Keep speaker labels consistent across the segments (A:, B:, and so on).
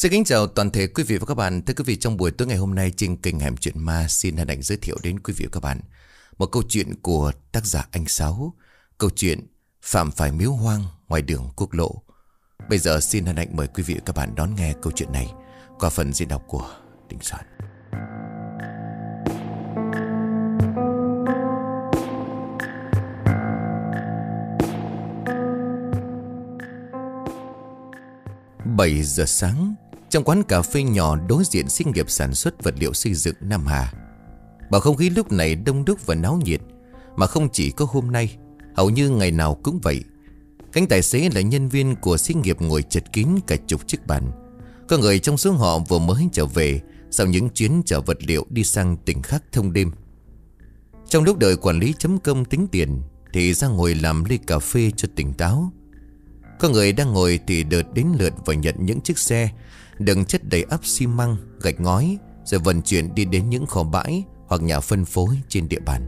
A: Xin kính chào toàn thể quý vị và các bạn. Thưa quý vị, trong buổi tối ngày hôm nay trên kênh Hẻm Chuyện Ma xin hân hạnh giới thiệu đến quý vị và các bạn một câu chuyện của tác giả Anh Sáu. Câu chuyện Phạm phải miếu hoang ngoài đường quốc lộ. Bây giờ xin hân hạnh mời quý vị và các bạn đón nghe câu chuyện này qua phần diễn đọc của Đình Soạn. Bảy giờ sáng, trong quán cà phê nhỏ đối diện xí nghiệp sản xuất vật liệu xây dựng Nam Hà, bầu không khí lúc này đông đúc và náo nhiệt. Mà không chỉ có hôm nay, hầu như ngày nào cũng vậy. Cánh tài xế là nhân viên của xí nghiệp ngồi chật kín cả chục chiếc bàn. Có người trong số họ vừa mới trở về sau những chuyến chở vật liệu đi sang tỉnh khác thông đêm. Trong lúc đợi quản lý chấm công tính tiền thì ra ngồi làm ly cà phê cho tỉnh táo. Có người đang ngồi thì đợt đến lượt và nhận những chiếc xe đựng chất đầy ắp xi măng, gạch ngói, rồi vận chuyển đi đến những kho bãi hoặc nhà phân phối trên địa bàn.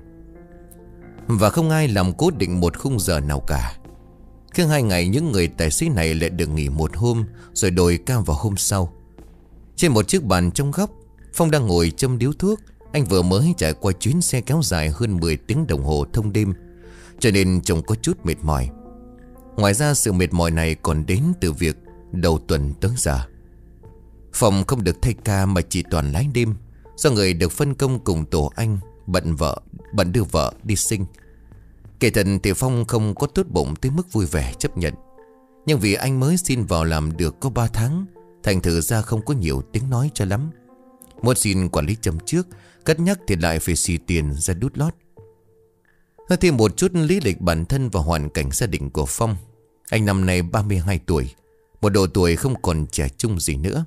A: Và không ai làm cố định một khung giờ nào cả. Cứ 2 ngày những người tài xế này lại được nghỉ một hôm, rồi đổi ca vào hôm sau. Trên một chiếc bàn trong góc, Phong đang ngồi châm điếu thuốc. Anh vừa mới trải qua chuyến xe kéo dài hơn 10 tiếng đồng hồ thông đêm, cho nên trông có chút mệt mỏi. Ngoài ra sự mệt mỏi này còn đến từ việc đầu tuần tới giờ Phong không được thay ca mà chỉ toàn lái đêm, do người được phân công cùng tổ anh bận đưa vợ đi sinh. Kể thật thì Phong không có tốt bụng tới mức vui vẻ chấp nhận. Nhưng vì anh mới xin vào làm được có 3 tháng, thành thử ra không có nhiều tiếng nói cho lắm. Muốn xin quản lý châm trước, cất nhắc thì lại phải xì tiền ra đút lót. Nói thêm một chút lý lịch bản thân và hoàn cảnh gia đình của Phong. Anh năm nay 32 tuổi, một độ tuổi không còn trẻ trung gì nữa.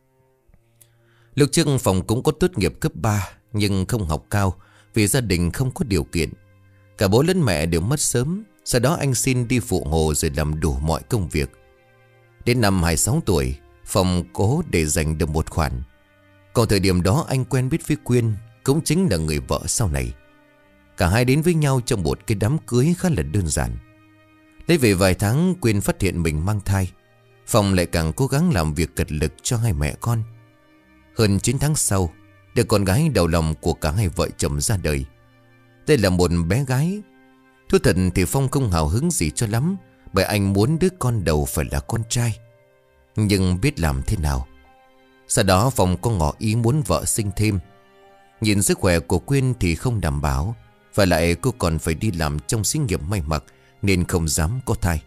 A: Lúc trước Phong cũng có tốt nghiệp cấp 3, nhưng không học cao vì gia đình không có điều kiện. Cả bố lẫn mẹ đều mất sớm. Sau đó anh xin đi phụ hồ rồi làm đủ mọi công việc. Đến năm 26 tuổi, Phong cố để dành được một khoản. Còn thời điểm đó anh quen biết với Quyên, cũng chính là người vợ sau này. Cả hai đến với nhau trong một cái đám cưới khá là đơn giản. Lấy về vài tháng, Quyên phát hiện mình mang thai. Phong lại càng cố gắng làm việc cật lực cho hai mẹ con. Hơn 9 tháng sau, đứa con gái đầu lòng của cả hai vợ chồng ra đời. Đây là một bé gái. Thú thật thì Phong không hào hứng gì cho lắm, bởi anh muốn đứa con đầu phải là con trai. Nhưng biết làm thế nào. Sau đó Phong có ngỏ ý muốn vợ sinh thêm. Nhìn sức khỏe của Quyên thì không đảm bảo, và lại cô còn phải đi làm trong xí nghiệp may mặc, nên không dám có thai.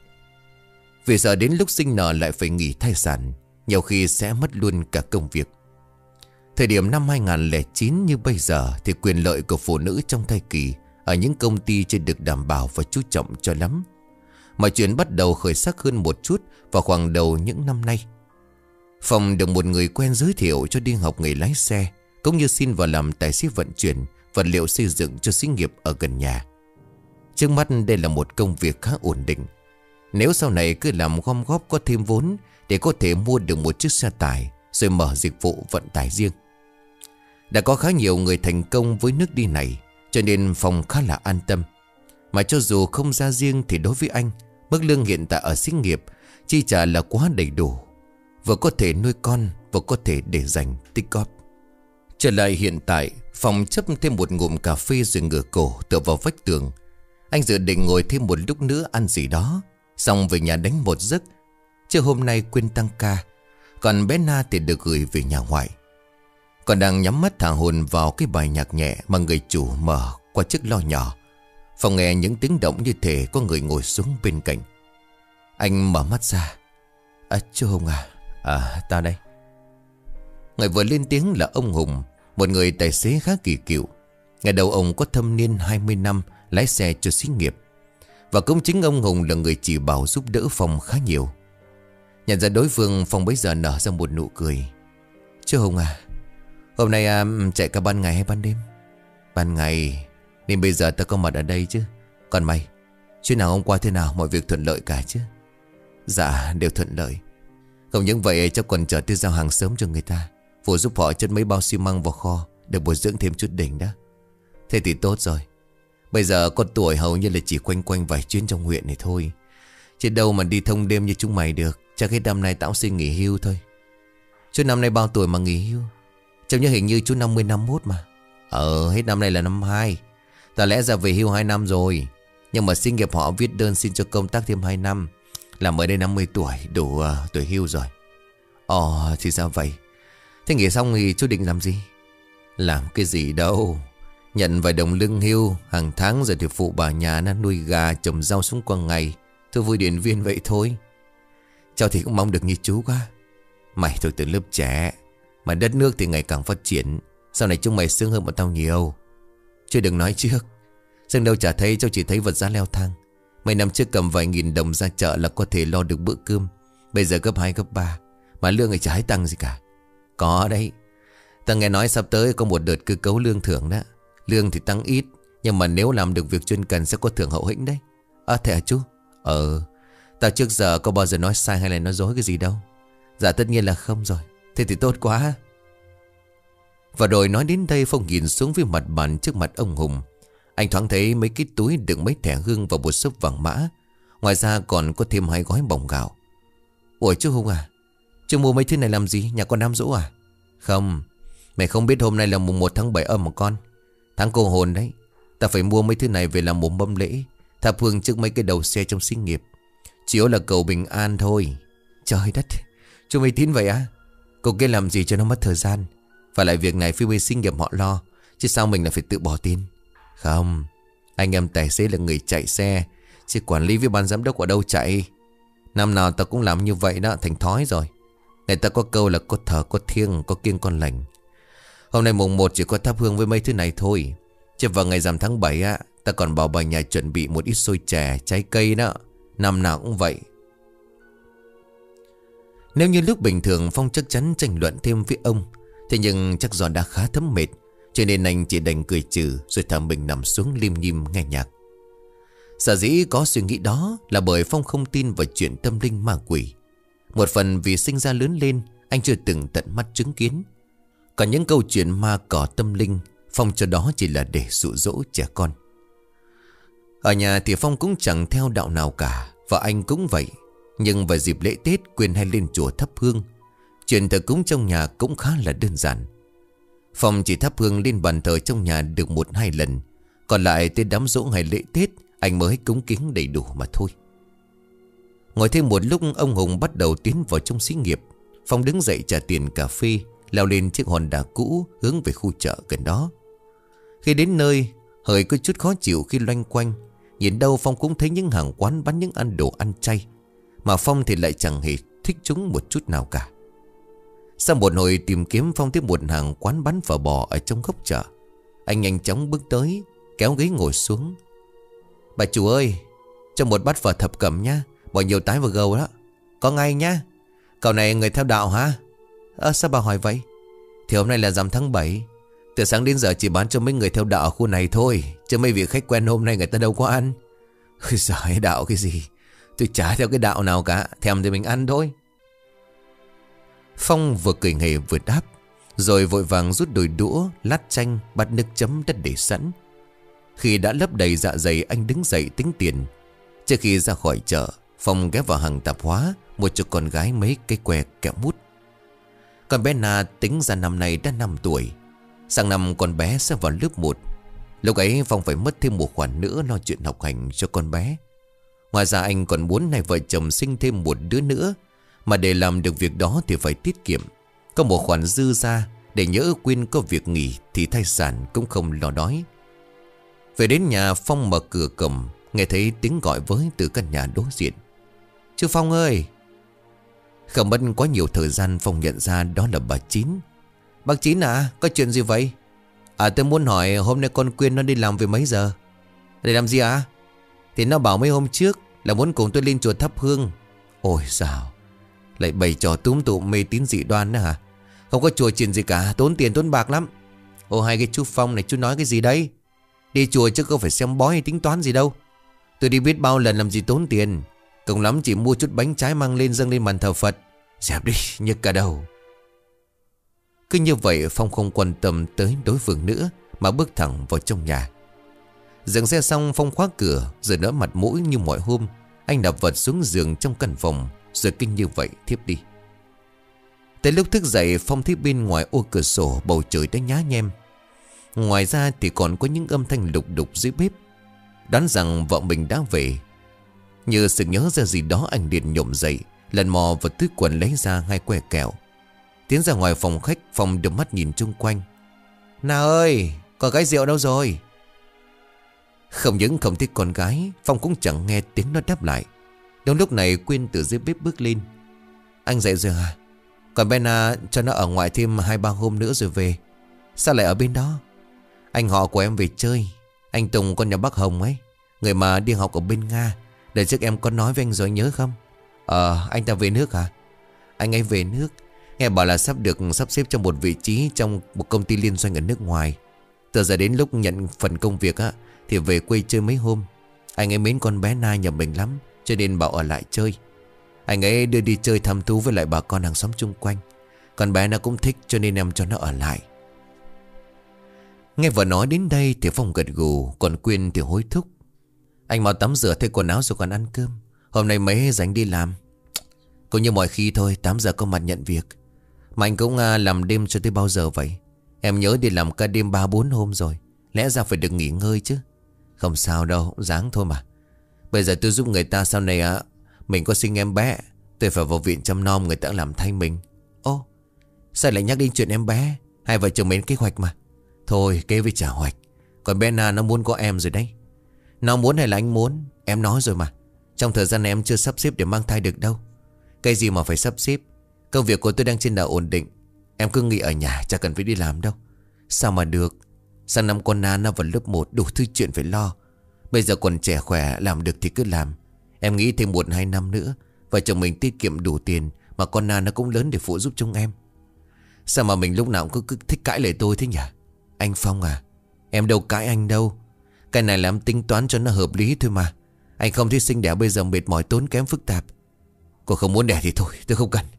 A: Vì sợ đến lúc sinh nở lại phải nghỉ thai sản, nhiều khi sẽ mất luôn cả công việc. Thời điểm năm 2009 như bây giờ thì quyền lợi của phụ nữ trong thai kỳ ở những công ty chưa được đảm bảo và chú trọng cho lắm. Mọi chuyện bắt đầu khởi sắc hơn một chút vào khoảng đầu những năm nay. Phong được một người quen giới thiệu cho đi học nghề lái xe, cũng như xin vào làm tài xế vận chuyển vật liệu xây dựng cho xí nghiệp ở gần nhà. Trước mắt đây là một công việc khá ổn định. Nếu sau này cứ làm gom góp có thêm vốn để có thể mua được một chiếc xe tải, rồi mở dịch vụ vận tải riêng. Đã có khá nhiều người thành công với nước đi này, cho nên Phong khá là an tâm. Mà cho dù không ra riêng thì đối với anh, mức lương hiện tại ở xí nghiệp chi trả là quá đầy đủ, vừa có thể nuôi con, vừa có thể để dành tích góp. Trở lại hiện tại, Phong chấp thêm một ngụm cà phê rồi ngửa cổ tựa vào vách tường. Anh dự định ngồi thêm một lúc nữa ăn gì đó, xong về nhà đánh một giấc. Chứ hôm nay Quyên tăng ca, còn bé Na thì được gửi về nhà ngoại. Còn đang nhắm mắt thả hồn vào cái bài nhạc nhẹ mà người chủ mở qua chiếc loa nhỏ, Phong nghe những tiếng động như thể có người ngồi xuống bên cạnh. Anh mở mắt ra. Chú Hùng à? Tao đây. Người vừa lên tiếng là ông Hùng, một người tài xế khá kỳ cựu. Ngày đầu ông có thâm niên 20 năm lái xe cho xí nghiệp. Và cũng chính ông Hùng là người chỉ bảo giúp đỡ Phong khá nhiều. Nhận ra đối phương, Phong bấy giờ nở ra một nụ cười. Chú Hùng hôm nay chạy cả ban ngày hay ban đêm? Ban ngày, nên bây giờ ta có mặt ở đây chứ. Còn mày, chuyến nào hôm qua thế nào, mọi việc thuận lợi cả chứ? Dạ đều thuận lợi. Không những vậy cháu còn chở tới giao hàng sớm cho người ta, phụ giúp họ chất mấy bao xi măng vào kho, được bồi dưỡng thêm chút đỉnh đó. Thế thì tốt rồi. Bây giờ con tuổi hầu như là chỉ quanh quanh vài chuyến trong huyện này thôi, chứ đâu mà đi thông đêm như chúng mày được. Chắc cái năm nay tao xin nghỉ hưu thôi. Chú năm nay bao tuổi mà nghỉ hưu? Trông như hình như chú 51 mà. Hết năm nay là năm 2. Ta lẽ ra về hưu 2 năm rồi. Nhưng mà xí nghiệp họ viết đơn xin cho công tác thêm 2 năm. Là mới đây 50 tuổi, đủ tuổi hưu rồi. Thì sao vậy? Thế nghỉ xong thì chú định làm gì? Làm cái gì đâu. Nhận vài đồng lương hưu hàng tháng rồi thì phụ bà nhà nó nuôi gà trồng rau xuống qua ngày. Thôi vui điện viên vậy thôi. Cháu thì cũng mong được như chú quá. Mày thôi từ lớp trẻ mà đất nước thì ngày càng phát triển. Sau này chúng mày sướng hơn bọn tao nhiều. Chứ đừng nói trước. Sương đâu chả thấy, cháu chỉ thấy vật giá leo thang. Mấy năm trước cầm vài nghìn đồng ra chợ là có thể lo được bữa cơm. Bây giờ gấp 2 gấp 3. Mà lương thì chả thấy tăng gì cả. Có đấy. Ta nghe nói sắp tới có một đợt cơ cấu lương thưởng đó. Lương thì tăng ít, nhưng mà nếu làm được việc chuyên cần sẽ có thưởng hậu hĩnh đấy. Thế hả chú? Tao trước giờ có bao giờ nói sai hay là nói dối cái gì đâu. Dạ tất nhiên là không rồi. Thế thì tốt quá. Và rồi nói đến đây, Phong nhìn xuống với mặt bàn trước mặt ông Hùng. Anh thoáng thấy mấy cái túi đựng mấy thẻ hương và một xốp vàng mã. Ngoài ra còn có thêm 2 gói bỏng gạo. Ủa chú Hùng à, chú mua mấy thứ này làm gì? Nhà con đám giỗ à? Không, mày không biết hôm nay là mùng 1 tháng 7 âm mà con. Tháng cô hồn đấy. Ta phải mua mấy thứ này về làm một mâm lễ, thắp hương trước mấy cái đầu xe trong xí nghiệp. Chỉ là cầu bình an thôi. Trời đất, chú mày tin vậy á? Cô kia làm gì cho nó mất thời gian. Và lại việc này phía bên xí nghiệp họ lo, chứ sao mình lại phải tự bỏ tin. Không, anh em tài xế là người chạy xe, chứ quản lý với ban giám đốc ở đâu chạy. Năm nào ta cũng làm như vậy đó, thành thói rồi. Người ta có câu là có thờ có thiêng, có kiêng con lành. Hôm nay mùng 1 chỉ có thắp hương với mấy thứ này thôi. Chứ vào ngày rằm tháng 7 á, ta còn bảo bà nhà chuẩn bị một ít xôi chè, trái cây đó. Năm nào cũng vậy. Nếu như lúc bình thường Phong chắc chắn tranh luận thêm với ông, thế nhưng chắc do đã khá thấm mệt, cho nên anh chỉ đành cười trừ rồi thả mình nằm xuống lim nhim nghe nhạc. Sở dĩ có suy nghĩ đó là bởi Phong không tin vào chuyện tâm linh ma quỷ. Một phần vì sinh ra lớn lên anh chưa từng tận mắt chứng kiến. Còn những câu chuyện ma cỏ tâm linh, Phong cho đó chỉ là để dụ dỗ trẻ con. Ở nhà thì Phong cũng chẳng theo đạo nào cả, và anh cũng vậy. Nhưng vào dịp lễ Tết quên hay lên chùa thắp hương. Chuyện thờ cúng trong nhà cũng khá là đơn giản. Phong chỉ thắp hương lên bàn thờ trong nhà được 1-2 lần. Còn lại tới đám giỗ hay lễ Tết anh mới cúng kiến đầy đủ mà thôi. Ngồi thêm một lúc, ông Hùng bắt đầu tiến vào trong xí nghiệp. Phong đứng dậy trả tiền cà phê, leo lên chiếc Honda cũ hướng về khu chợ gần đó. Khi đến nơi, hơi có chút khó chịu khi loanh quanh. Nhìn đâu Phong cũng thấy những hàng quán bán những ăn đồ ăn chay, mà Phong thì lại chẳng hề thích chúng một chút nào cả. Sau một hồi tìm kiếm, Phong thấy một hàng quán bán phở bò ở trong góc chợ. Anh nhanh chóng bước tới, kéo ghế ngồi xuống. Bà chủ ơi, cho một bát phở thập cẩm nhá, bỏ nhiều tái vào gầu đó. Có ngay nhá. Cậu này người theo đạo hả? Sao bà hỏi vậy? Thì hôm nay là rằm tháng 7. Từ sáng đến giờ chỉ bán cho mấy người theo đạo ở khu này thôi, chứ mấy vị khách quen hôm nay người ta đâu có ăn. Ôi giời, đạo cái gì? Tôi chả theo cái đạo nào cả, thèm thì mình ăn thôi. Phong vừa cười nghề vừa đáp, rồi vội vàng rút đôi đũa, lát chanh, bát nước chấm đã để sẵn. Khi đã lấp đầy dạ dày, anh đứng dậy tính tiền. Trước khi ra khỏi chợ, Phong ghé vào hàng tạp hóa mua cho con gái mấy cái que kẹo mút. Con bé Na tính ra năm nay đã 5 tuổi. Sang năm con bé sẽ vào lớp 1. Lúc ấy Phong phải mất thêm một khoản nữa lo chuyện học hành cho con bé. Ngoài ra anh còn muốn hai vợ chồng sinh thêm một đứa nữa. Mà để làm được việc đó thì phải tiết kiệm, có một khoản dư ra để nhỡ Quyên có việc nghỉ thì thai sản cũng không lo đói. Về đến nhà, Phong mở cửa cổng, nghe thấy tiếng gọi với từ căn nhà đối diện. Chú Phong ơi! Không mất quá nhiều thời gian, Phong nhận ra đó là bà Chín. Bác Chín à, có chuyện gì vậy? Tôi muốn hỏi hôm nay con Quyên nó đi làm về mấy giờ? Để làm gì à? Thì nó bảo mấy hôm trước là muốn cùng tôi lên chùa thắp hương. Ôi sao lại bày trò túm tụm mê tín dị đoan nữa hả? Không có chùa chuyện gì cả, tốn tiền tốn bạc lắm. Ồ hai cái chú Phong này, chú nói cái gì đấy? Đi chùa chứ không phải xem bói hay tính toán gì đâu. Tôi đi biết bao lần làm gì tốn tiền. Cùng lắm chỉ mua chút bánh trái mang lên dâng lên bàn thờ Phật. Dẹp đi, nhức cả đầu. Cứ như vậy Phong không quan tâm tới đối phương nữa, mà bước thẳng vào trong nhà. Dừng xe xong, Phong khóa cửa rồi đỡ mặt mũi như mọi hôm. Anh đập vật xuống giường trong căn phòng, rồi kinh như vậy thiếp đi. Tới lúc thức dậy, Phong thấy bên ngoài ô cửa sổ bầu trời đã nhá nhem. Ngoài ra thì còn có những âm thanh lục đục dưới bếp. Đoán rằng vợ mình đã về. Như sự nhớ ra gì đó, anh liền nhổm dậy, lần mò vào túi quần lấy ra 2 que kẹo. Tiến ra ngoài phòng khách, Phong đưa mắt nhìn chung quanh. Nào ơi, con gái rượu đâu rồi? Không những không thấy con gái, Phong cũng chẳng nghe tiếng nó đáp lại. Đúng lúc này Quyên từ dưới bếp bước lên. Anh dậy rồi à? Còn Bena cho nó ở ngoài thêm 2-3 hôm nữa rồi về. Sao lại ở bên đó? Anh họ của em về chơi. Anh Tùng con nhà bác Hồng ấy, người mà đi học ở bên Nga. Đợt trước em có nói với anh rồi nhớ không? Anh ta về nước hả? Anh ấy về nước. Nghe bảo là sắp được sắp xếp cho một vị trí trong một công ty liên doanh ở nước ngoài. Từ giờ đến lúc nhận phần công việc á thì về quê chơi mấy hôm. Anh ấy mến con bé Na nhà mình lắm, cho nên bảo ở lại chơi. Anh ấy đưa đi chơi thăm thú với lại bà con hàng xóm chung quanh. Con bé nó cũng thích cho nên em cho nó ở lại. Nghe vợ nói đến đây thì Phong gật gù, còn Quyên thì hối thúc. Anh mau tắm rửa thay quần áo rồi còn ăn cơm. Hôm nay mấy rảnh đi làm. Cũng như mọi khi thôi, 8 giờ có mặt nhận việc. Mà anh cũng làm đêm cho tới bao giờ vậy? Em nhớ đi làm ca đêm 3-4 hôm rồi. Lẽ ra phải được nghỉ ngơi chứ. Không sao đâu, ráng thôi mà. Bây giờ tôi giúp người ta, sau này mình có sinh em bé, tôi phải vào viện chăm nom, người ta làm thay mình. Ô, sao lại nhắc đến chuyện em bé? Hai vợ chồng mình kế hoạch mà. Thôi kế với trả hoạch. Còn Bena nó muốn có em rồi đấy. Nó muốn hay là anh muốn? Em nói rồi mà. Trong thời gian này em chưa sắp xếp để mang thai được đâu. Cái gì mà phải sắp xếp? Công việc của tôi đang trên đà ổn định. Em cứ nghỉ ở nhà, chả cần phải đi làm đâu. Sao mà được? Sang năm con Na nó vào lớp 1, đủ thứ chuyện phải lo. Bây giờ còn trẻ khỏe, làm được thì cứ làm. Em nghĩ thêm 1-2 năm nữa, vợ chồng mình tiết kiệm đủ tiền, mà con Na nó cũng lớn để phụ giúp chúng em. Sao mà mình lúc nào cũng cứ thích cãi lời tôi thế nhỉ? Anh Phong à, em đâu cãi anh đâu. Cái này là em tính toán cho nó hợp lý thôi mà. Anh không thấy sinh đẻ bây giờ mệt mỏi tốn kém phức tạp. Cô không muốn đẻ thì thôi, tôi không cần.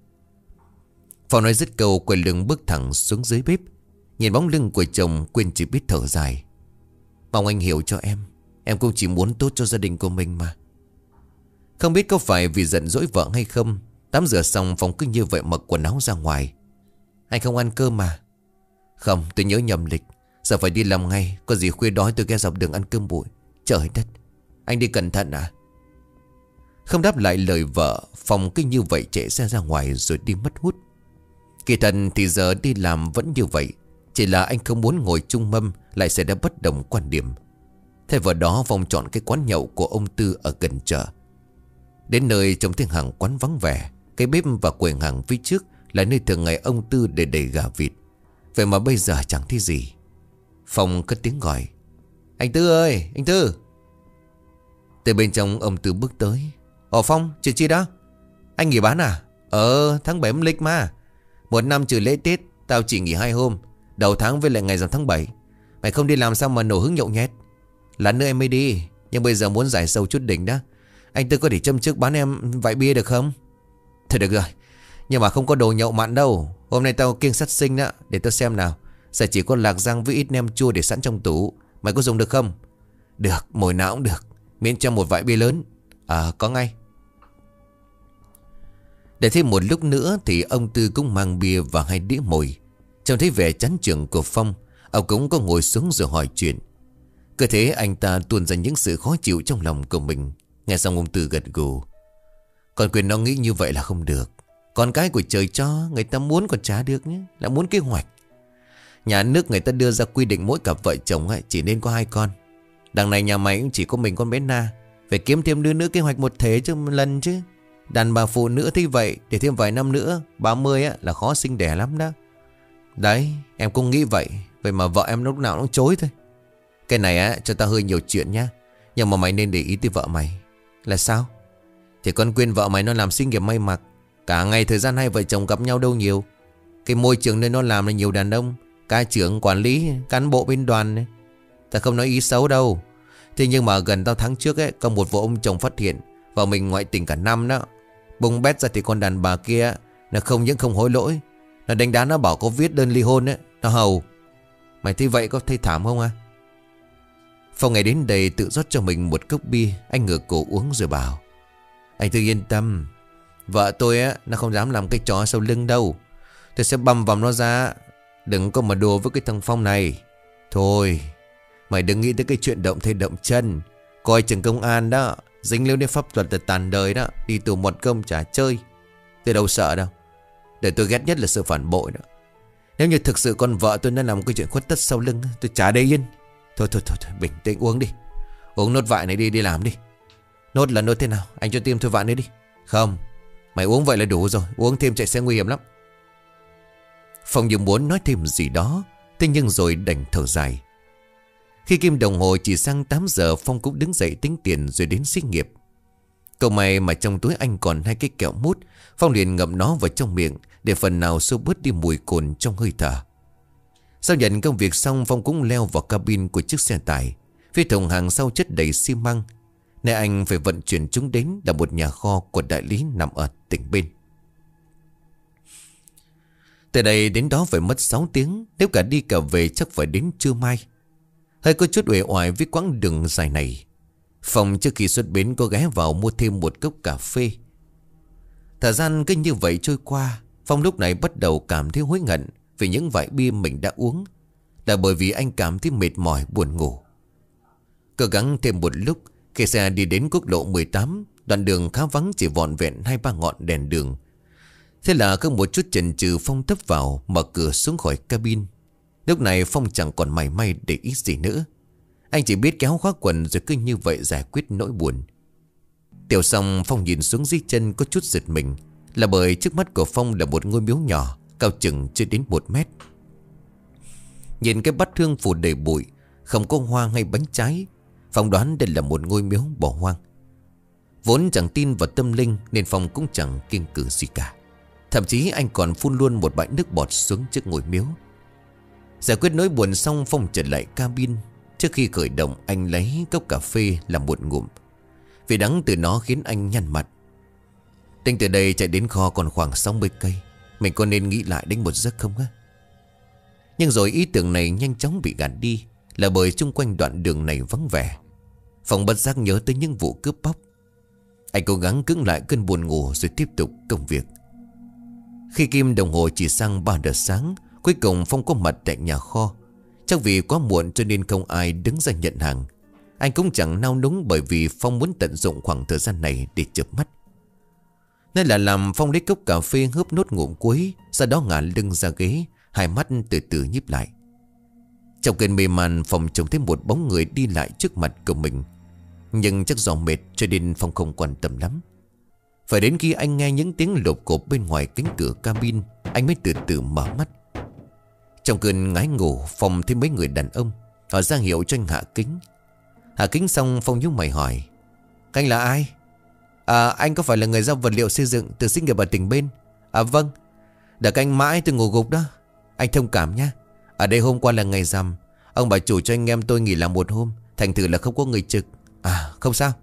A: Phong nói dứt câu quay lưng bước thẳng xuống dưới bếp. Nhìn bóng lưng của chồng, Quyên chỉ biết thở dài. Mong anh hiểu cho em. Em cũng chỉ muốn tốt cho gia đình của mình mà. Không biết có phải vì giận dỗi vợ hay không, tắm rửa xong Phong cứ như vậy mặc quần áo ra ngoài. Anh không ăn cơm mà? Không, tôi nhớ nhầm lịch. Giờ phải đi làm ngay. Có gì khuya đói tôi ghé dọc đường ăn cơm bụi. Trời đất, anh đi cẩn thận à? Không đáp lại lời vợ, Phong cứ như vậy chạy xe ra ngoài rồi đi mất hút. Kỳ thật thì giờ đi làm vẫn như vậy, chỉ là anh không muốn ngồi chung mâm lại sẽ đã bất đồng quan điểm. Thay vào đó Phong chọn cái quán nhậu của ông Tư ở gần chợ. Đến nơi trông thấy hàng quán vắng vẻ. Cái bếp và quầy hàng phía trước là nơi thường ngày ông Tư để đầy gà vịt. Vậy mà bây giờ chẳng thấy gì. Phong cất tiếng gọi. Anh Tư ơi, anh Tư. Từ bên trong ông Tư bước tới. Ồ Phong, chuyện chi đó? Anh nghỉ bán à? Tháng 7 âm lịch mà. Một năm trừ lễ Tết tao chỉ nghỉ 2 hôm, đầu tháng với lại ngày rằm tháng 7. Mày không đi làm sao mà nổ hứng nhậu nhẹt? Lát nữa em mới đi, nhưng bây giờ muốn giải sầu chút đỉnh đó. Anh Tư có thể châm trước bán em vài bia được không? Thôi được rồi, nhưng mà không có đồ nhậu mặn đâu. Hôm nay tao kiêng sát sinh đó. Để tao xem nào. Giờ chỉ có lạc rang với ít nem chua để sẵn trong tủ. Mày có dùng được không? Được, mồi nào cũng được, miễn cho một vài bia lớn. Có ngay. Để thêm một lúc nữa thì ông Tư cũng mang bia và 2 đĩa mồi. Trông thấy vẻ chán chường của Phong, ông cũng có ngồi xuống rồi hỏi chuyện. Cứ thế anh ta tuôn ra những sự khó chịu trong lòng của mình. Nghe xong ông Tư gật gù. Còn Quyền nó nghĩ như vậy là không được. Con cái của trời cho, người ta muốn còn trả được nhé, là muốn kế hoạch. Nhà nước người ta đưa ra quy định mỗi cặp vợ chồng chỉ nên có 2 con. Đằng này nhà mày cũng chỉ có mình con bé Na, phải kiếm thêm đứa nữa kế hoạch một thể chứ một lần chứ. Đàn bà phụ nữ thì vậy, để thêm vài năm nữa 30 là khó sinh đẻ lắm đó. Đấy, em cũng nghĩ vậy. Vậy mà vợ em lúc nào cũng chối thôi. Cái này cho tao hơi nhiều chuyện nhá. Nhưng mà mày nên để ý tới vợ mày. Là sao? Thì con Quyên vợ mày nó làm sinh nghiệp may mặc. Cả ngày thời gian hai vợ chồng gặp nhau đâu nhiều. Cái môi trường nơi nó làm là nhiều đàn ông, ca trưởng, quản lý, cán bộ bên đoàn ấy. Tao không nói ý xấu đâu. Thế nhưng mà gần tao tháng trước có một vụ ông chồng phát hiện vợ mình ngoại tình cả năm đó. Bung bét ra thì con đàn bà kia nó không những không hối lỗi, nó đánh đá, nó bảo có viết đơn ly hôn ấy. Nó hầu. Mày thấy vậy có thấy thảm không à? Phong ngày đến đây tự rót cho mình một cốc bia. Anh ngửa cổ uống rồi bảo. Anh Tư yên tâm. Vợ tôi á, nó không dám làm cái trò sau lưng đâu. Tôi sẽ băm vằm nó ra. Đừng có mà đùa với cái thằng Phong này. Thôi, mày đừng nghĩ tới cái chuyện động tay động chân. Coi chừng công an đó. Dính líu đến pháp luật là tàn đời đó. Đi tù một công chả chơi. Tôi đâu sợ đâu. Để tôi ghét nhất là sự phản bội đó. Nếu như thực sự con vợ tôi nó làm cái chuyện khuất tất sau lưng, tôi chả để yên. Thôi, bình tĩnh uống đi. Uống nốt vại này đi làm đi. Nốt là nốt thế nào? Anh cho tiêm thôi vại nữa đi. Không, mày uống vậy là đủ rồi. Uống thêm chạy sẽ nguy hiểm lắm. Phong như muốn nói thêm gì đó, thế nhưng rồi đành thở dài. Khi kim đồng hồ chỉ sang 8 giờ, Phong cũng đứng dậy tính tiền rồi đến xí nghiệp. Cậu may mà trong túi anh còn 2 cái kẹo mút. Phong liền ngậm nó vào trong miệng để phần nào xua bớt đi mùi cồn trong hơi thở. Sau nhận công việc xong, Phong cũng leo vào cabin của chiếc xe tải. Phía thùng hàng sau chất đầy xi măng, nên anh phải vận chuyển chúng đến là một nhà kho của đại lý nằm ở tỉnh bên. Từ đây đến đó phải mất 6 tiếng. Nếu cả đi cả về chắc phải đến trưa mai. Hơi có chút uể oải với quãng đường dài này, Phong trước khi xuất bến có ghé vào mua thêm một cốc cà phê. Thời gian cứ như vậy trôi qua. Phong lúc này bắt đầu cảm thấy hối hận vì những vại bia mình đã uống, là bởi vì anh cảm thấy mệt mỏi buồn ngủ. Cố gắng thêm một lúc, khi xe đi đến quốc lộ 18, đoạn đường khá vắng, chỉ vỏn vẹn 2-3 ngọn đèn đường. Thế là không một chút chần chừ, Phong tấp vào, mở cửa xuống khỏi cabin. Lúc này Phong chẳng còn mảy may để ý gì nữa. Anh chỉ biết kéo khóa quần rồi cứ như vậy giải quyết nỗi buồn. Tiểu xong, Phong nhìn xuống dưới chân có chút giật mình, là bởi trước mắt của Phong là một ngôi miếu nhỏ, cao chừng chưa đến 1 mét. Nhìn cái bát hương phủ đầy bụi, không có hoa hay bánh trái, Phong đoán đây là một ngôi miếu bỏ hoang. Vốn chẳng tin vào tâm linh nên Phong cũng chẳng kiêng cử gì cả. Thậm chí anh còn phun luôn một bãi nước bọt xuống trước ngôi miếu. Giải quyết nỗi buồn xong, Phong trở lại cabin. Trước khi khởi động, anh lấy cốc cà phê làm một ngụm. Vì đắng từ nó khiến anh nhăn mặt. Tính từ đây chạy đến kho còn khoảng 60 cây. Mình có nên nghĩ lại đến một giấc không á? Nhưng rồi ý tưởng này nhanh chóng bị gạt đi, là bởi chung quanh đoạn đường này vắng vẻ. Phong bất giác nhớ tới những vụ cướp bóc. Anh cố gắng cưỡng lại cơn buồn ngủ rồi tiếp tục công việc. Khi kim đồng hồ chỉ sang 3 giờ sáng, cuối cùng Phong có mặt tại nhà kho. Chắc vì quá muộn cho nên không ai đứng ra nhận hàng. Anh cũng chẳng nao núng, bởi vì Phong muốn tận dụng khoảng thời gian này để chợp mắt. Nên là làm, Phong lấy cốc cà phê hớp nốt ngụm cuối, sau đó ngả lưng ra ghế, hai mắt từ từ nhíp lại. Trong cơn mê man, Phong trông thấy một bóng người đi lại trước mặt của mình. Nhưng chắc do mệt cho nên Phong không quan tâm lắm. Phải đến khi anh nghe những tiếng lộp cộp bên ngoài cánh cửa cabin, anh mới từ từ mở mắt. Trong cơn ngái ngủ, Phong thấy mấy người đàn ông. Họ ra hiệu cho anh hạ kính. Hạ kính xong, Phong nhíu mày hỏi: "Anh là ai?" Anh có phải là người giao vật liệu xây dựng từ xí nghiệp ở tỉnh bên?" Vâng. Đợi anh mãi tôi ngủ gục đó. Anh thông cảm nhé. Ở đây hôm qua là ngày rằm, ông bà chủ cho anh em tôi nghỉ làm một hôm, thành thử là không có người trực. Không sao.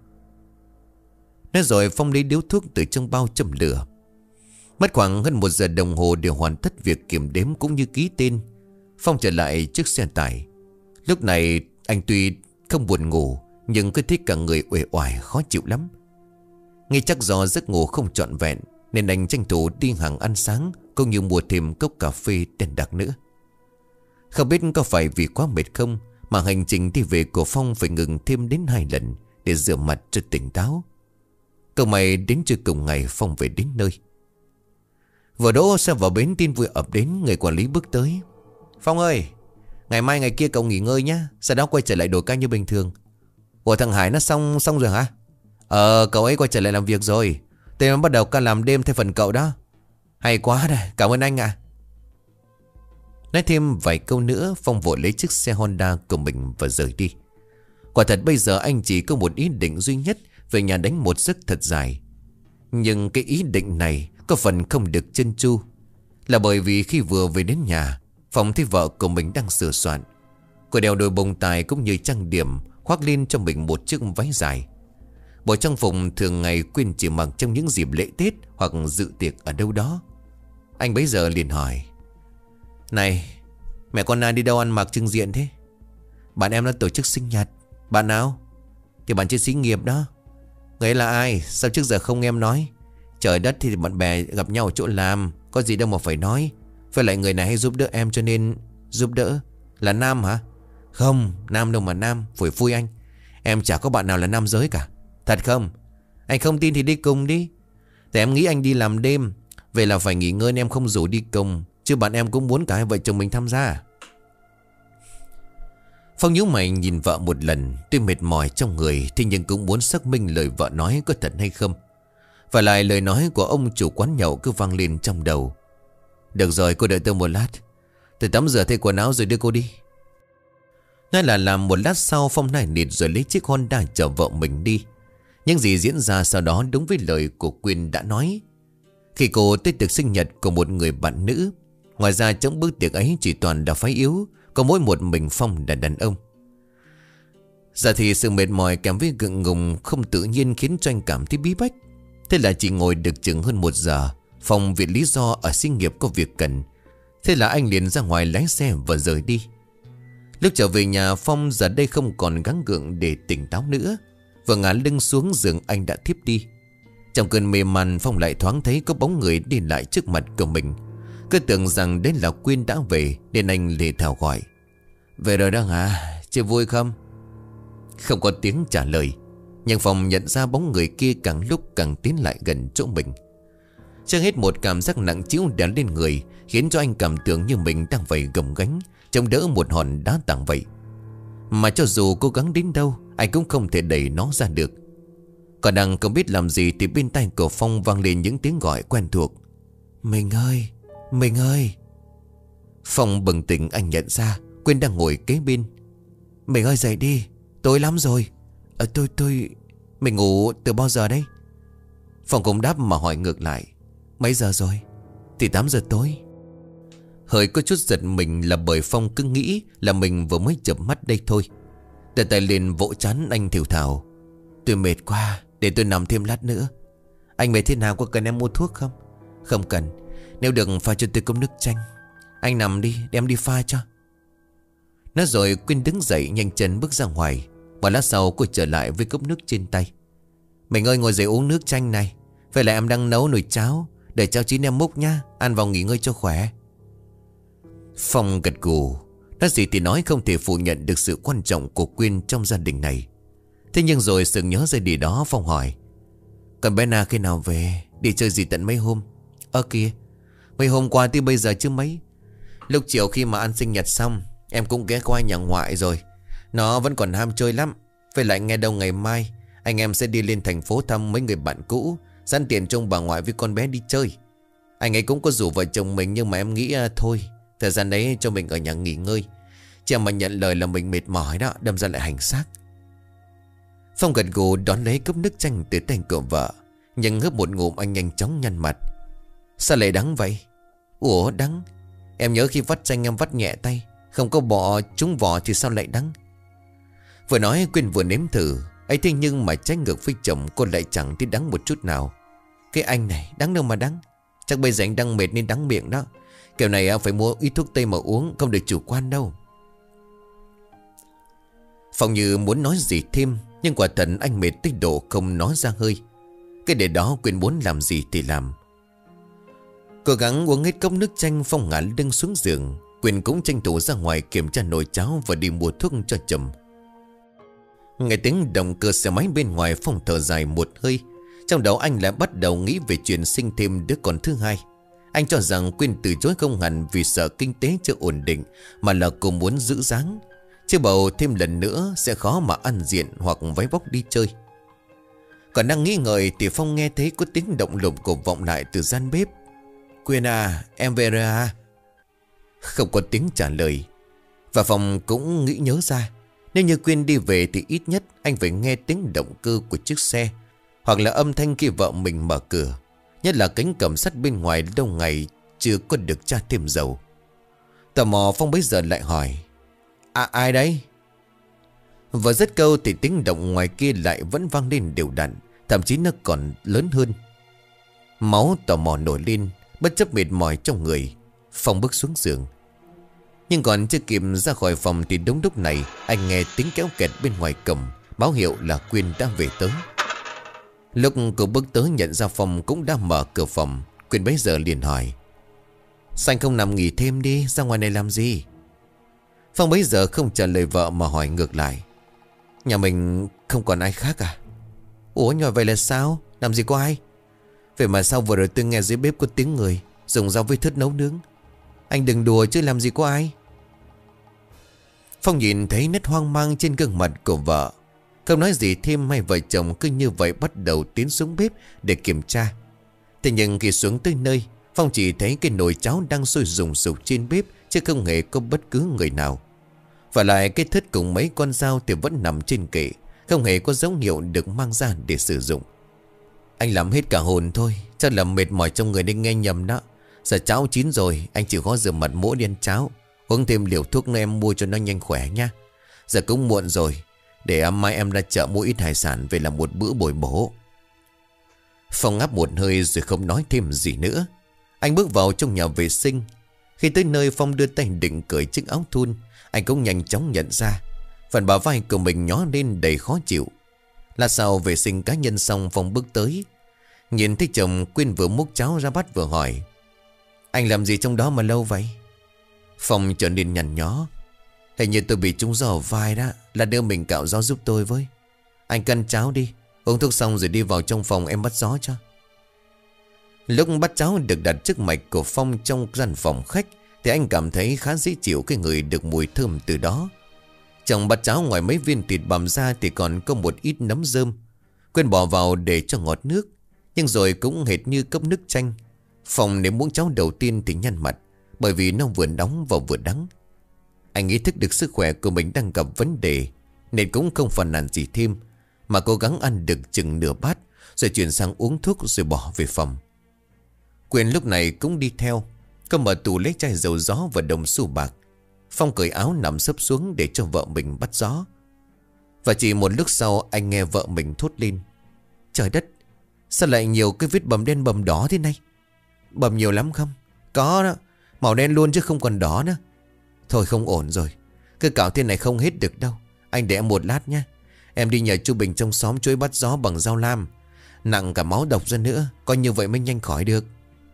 A: Nói rồi Phong lấy điếu thuốc từ trong bao châm lửa. Mất khoảng hơn 1 giờ đồng hồ để hoàn tất việc kiểm đếm cũng như ký tên. Phong trở lại chiếc xe tải. Lúc này anh tuy không buồn ngủ, nhưng cứ thấy cả người uể oải khó chịu lắm. Ngay chắc do giấc ngủ không trọn vẹn, nên anh tranh thủ đi hàng ăn sáng, cũng như mua thêm cốc cà phê đen đặc nữa. Không biết có phải vì quá mệt không, mà hành trình đi về của Phong phải ngừng thêm đến 2 lần để rửa mặt cho tỉnh táo. Cậu may đến trưa cùng ngày, Phong về đến nơi. Vừa đỗ xe vào bến, tin vui ập đến. Người quản lý bước tới: "Phong ơi, ngày mai ngày kia cậu nghỉ ngơi nhé, sau đó quay trở lại đổi ca như bình thường." "Ủa, thằng Hải nó xong rồi hả?" Cậu ấy quay trở lại làm việc rồi. Tôi mới bắt đầu ca làm đêm thay phần cậu đó." "Hay quá đây, cảm ơn anh ạ." Nói thêm vài câu nữa, Phong vội lấy chiếc xe Honda của mình và rời đi. Quả thật bây giờ anh chỉ có một ý định duy nhất: về nhà đánh một giấc thật dài. Nhưng cái ý định này có phần không được chân chu, là bởi vì khi vừa về đến nhà, Phong thấy vợ của mình đang sửa soạn. Cô đeo đôi bông tai cũng như trang điểm, khoác lên cho mình một chiếc váy dài. Bộ trang phục thường ngày Quyên chỉ mặc trong những dịp lễ Tết hoặc dự tiệc ở đâu đó. Anh bấy giờ liền hỏi: "Này, mẹ con Na đi đâu ăn mặc trưng diện thế?" "Bạn em đã tổ chức sinh nhật." "Bạn nào?" "Thì bạn trên xí nghiệp đó." "Người ấy là ai? Sao trước giờ không em nói?" Trời đất thì bạn bè gặp nhau ở chỗ làm, có gì đâu mà phải nói. Với lại người này hay giúp đỡ em cho nên giúp đỡ. Là nam hả? Không, nam đâu mà nam, phủi phui anh. Em chả có bạn nào là nam giới cả. Thật không? Anh không tin thì đi cùng đi. Tại em nghĩ anh đi làm đêm, về là phải nghỉ ngơi nên em không rủ đi cùng. Chứ bạn em cũng muốn cả hai vợ chồng mình tham gia. Phong nhíu mày nhìn vợ một lần. Tuy mệt mỏi trong người, thế nhưng cũng muốn xác minh lời vợ nói có thật hay không. Và lại lời nói của ông chủ quán nhậu cứ vang lên trong đầu. Được rồi, cô đợi tôi một lát. Tôi tắm rửa thay quần áo rồi đưa cô đi. Nói là làm một lát sau, Phong nài nịt rồi lấy chiếc Honda chở vợ mình đi. Những gì diễn ra sau đó đúng với lời của Quyên đã nói. Khi cô tới tiệc sinh nhật của một người bạn nữ, ngoài ra trong bữa tiệc ấy chỉ toàn là phái yếu, có mỗi một mình Phong là đàn ông. Giờ thì sự mệt mỏi kèm với gượng ngùng không tự nhiên khiến cho anh cảm thấy bí bách. Thế là chỉ ngồi được chừng hơn 1 giờ. Phong vì lý do ở xí nghiệp có việc cần, thế là anh liền ra ngoài lái xe và rời đi. Lúc trở về nhà, Phong giờ đây không còn gắng gượng để tỉnh táo nữa. Vừa ngả lưng xuống giường anh đã thiếp đi. Trong cơn mê man, Phong lại thoáng thấy có bóng người đi lại trước mặt của mình. Cứ tưởng rằng đấy là Quyên đã về nên anh lề thào gọi. Về rồi đó hả? Chị vui không? Không có tiếng trả lời. Nhưng Phong nhận ra bóng người kia càng lúc càng tiến lại gần chỗ mình. Trước hết một cảm giác nặng trĩu đè lên người, khiến cho anh cảm tưởng như mình đang phải gồng gánh chống đỡ một hòn đá tảng vậy. Mà cho dù cố gắng đến đâu, anh cũng không thể đẩy nó ra được. Còn đang không biết làm gì thì bên tai của Phong vang lên những tiếng gọi quen thuộc. Mình ơi, mình ơi. Phong bừng tỉnh, anh nhận ra Quyên đang ngồi kế bên. Mình ơi dậy đi, tối lắm rồi. Mình ngủ từ bao giờ đấy? Phong cũng đáp mà hỏi ngược lại. Mấy giờ rồi? Thì 8 giờ tối. Hơi có chút giật mình là bởi Phong cứ nghĩ là mình vừa mới chợp mắt đây thôi. Đặt tay lên vỗ trán anh thều thào. Tôi mệt quá, để tôi nằm thêm lát nữa. Anh mệt thế nào, có cần em mua thuốc không? Không cần, nếu được pha cho tôi cốc nước chanh. Anh nằm đi, đem đi pha cho. Nói rồi Quyên đứng dậy nhanh chân bước ra ngoài. Và lát sau cô trở lại với cốc nước trên tay. Mình ơi, ngồi dậy uống nước chanh này. Vậy là em đang nấu nồi cháo, để cháo chín em múc nha. Ăn vào nghỉ ngơi cho khỏe. Phong gật gù. Nói gì thì nói, không thể phủ nhận được sự quan trọng của Quyên trong gia đình này. Thế nhưng rồi sực nhớ ra điều đó, Phong hỏi. Còn bé Na khi nào về? Đi chơi gì tận mấy hôm? Kìa, mấy hôm qua tới bây giờ chứ mấy. Lúc chiều khi mà ăn sinh nhật xong, em cũng ghé qua nhà ngoại rồi. Nó vẫn còn ham chơi lắm. Với lại nghe đâu ngày mai anh em sẽ đi lên thành phố thăm mấy người bạn cũ, sẵn tiện trông bà ngoại với con bé đi chơi. Anh ấy cũng có rủ vợ chồng mình, nhưng mà em nghĩ thôi, thời gian đấy cho mình ở nhà nghỉ ngơi. Chỉ mà nhận lời là mình mệt mỏi đó, đâm ra lại hành xác. Phong gật gù đón lấy cốc nước chanh từ tay của vợ. Nhưng hớp một ngụm anh nhanh chóng nhăn mặt. Sao lại đắng vậy? Ủa đắng? Em nhớ khi vắt chanh em vắt nhẹ tay, không có bỏ trúng vỏ thì sao lại đắng? Vừa nói Quyên vừa nếm thử. Ấy thế nhưng mà trái ngược với chồng, cô lại chẳng thấy đắng một chút nào. Cái anh này đắng đâu mà đắng. Chắc bây giờ anh đang mệt nên đắng miệng đó. Kiểu này phải mua ít thuốc tây mà uống, không được chủ quan đâu. Phong như muốn nói gì thêm, nhưng quả thật anh mệt tới độ không nói ra hơi. Cái để đó Quyên muốn làm gì thì làm. Cố gắng uống hết cốc nước chanh, Phong ngả lưng xuống giường. Quyên cũng tranh thủ ra ngoài kiểm tra nồi cháo và đi mua thuốc cho chồng. Nghe tiếng động cơ xe máy bên ngoài, Phong thở dài một hơi. Trong đầu anh lại bắt đầu nghĩ về chuyện sinh thêm đứa con thứ hai. Anh cho rằng Quyên từ chối không hẳn vì sợ kinh tế chưa ổn định, mà là cô muốn giữ dáng. Chứ bầu thêm lần nữa sẽ khó mà ăn diện hoặc váy vóc đi chơi. Còn đang nghĩ ngợi thì Phong nghe thấy có tiếng động lục cục vọng lại từ gian bếp. Quyên à, em về rồi à? Không có tiếng trả lời. Và Phong cũng nghĩ nhớ ra, nếu như Quyên đi về thì ít nhất anh phải nghe tiếng động cơ của chiếc xe, hoặc là âm thanh khi vợ mình mở cửa. Nhất là cánh cổng sắt bên ngoài lâu ngày chưa có được tra thêm dầu. Tò mò Phong bấy giờ lại hỏi. Ai đấy? Vừa dứt câu thì tiếng động ngoài kia lại vẫn vang lên đều đặn, thậm chí nó còn lớn hơn. Máu tò mò nổi lên, bất chấp mệt mỏi trong người, Phong bước xuống giường. Nhưng còn chưa kịp ra khỏi phòng thì đúng lúc này anh nghe tiếng kéo kẹt bên ngoài cổng, báo hiệu là Quyên đã về tới. Lúc cô bước tới nhận ra Phong cũng đã mở cửa phòng, Quyên bấy giờ liền hỏi: "Sao anh không nằm nghỉ thêm đi, ra ngoài này làm gì?" Phong bấy giờ không trả lời vợ mà hỏi ngược lại: "Nhà mình không còn ai khác à?" "Ủa nhồi vậy là sao? Làm gì có ai?" "Vậy mà sao vừa rồi tôi nghe dưới bếp có tiếng người dùng dao với thớt nấu nướng. Anh đừng đùa chứ làm gì có ai." Phong nhìn thấy nét hoang mang trên gương mặt của vợ, không nói gì thêm. Hai vợ chồng cứ như vậy bắt đầu tiến xuống bếp để kiểm tra. Thế nhưng khi xuống tới nơi, Phong chỉ thấy cái nồi cháo đang sôi rùng sục trên bếp, chứ không hề có bất cứ người nào. Và lại cái thớt cùng mấy con dao thì vẫn nằm trên kệ, không hề có dấu hiệu được mang ra để sử dụng. "Anh làm hết cả hồn thôi, chắc là mệt mỏi trong người nên nghe nhầm đó. Giờ cháo chín rồi, anh chịu khó rửa mặt mũi đi ăn cháo. Uống thêm liều thuốc nữa em mua cho nó nhanh khỏe nha. Giờ cũng muộn rồi, để mai em ra chợ mua ít hải sản về làm một bữa bồi bổ." Phong ngáp một hơi rồi không nói thêm gì nữa. Anh bước vào trong nhà vệ sinh. Khi tới nơi, Phong đưa tay định cởi chiếc áo thun. Anh cũng nhanh chóng nhận ra phần bả vai của mình nhó lên đầy khó chịu. Lát sau vệ sinh cá nhân xong, Phong bước tới, nhìn thấy chồng Quyên vừa múc cháo ra bát vừa hỏi: "Anh làm gì trong đó mà lâu vậy?" Phong trở nên nhăn nhó: "Hình như tôi bị trúng gió ở vai đó, là đưa mình cạo gió giúp tôi với. Anh cân cháo đi, uống thuốc xong rồi đi vào trong phòng em bắt gió cho." Lúc bát cháo được đặt trước mạch của Phong trong gian phòng khách thì anh cảm thấy khá dễ chịu cái người được mùi thơm từ đó. Trong bát cháo ngoài mấy viên thịt bằm ra thì còn có một ít nấm rơm. Quyên bỏ vào để cho ngọt nước, nhưng rồi cũng hệt như cốc nước chanh. Phong nếm muỗng cháo đầu tiên thì nhăn mặt, bởi vì nó vừa nóng và vừa đắng. Anh ý thức được sức khỏe của mình đang gặp vấn đề, nên cũng không phàn nàn gì thêm, mà cố gắng ăn được chừng nửa bát, rồi chuyển sang uống thuốc rồi bỏ về phòng. Quyên lúc này cũng đi theo. Cô mở tủ lấy chai dầu gió và đồng xu bạc. Phong cởi áo nằm sấp xuống để cho vợ mình bắt gió. Và chỉ một lúc sau, anh nghe vợ mình thốt lên: "Trời đất, sao lại nhiều cái vết bầm đen bầm đỏ thế này?" "Bầm nhiều lắm không?" "Có đó, màu đen luôn chứ không còn đỏ nữa." "Thôi không ổn rồi, cứ cạo thế này không hết được đâu. Anh để em một lát nhé. Em đi nhờ chú Bình trong xóm chuỗi bắt gió bằng dao lam, nặng cả máu độc ra nữa, coi như vậy mới nhanh khỏi được."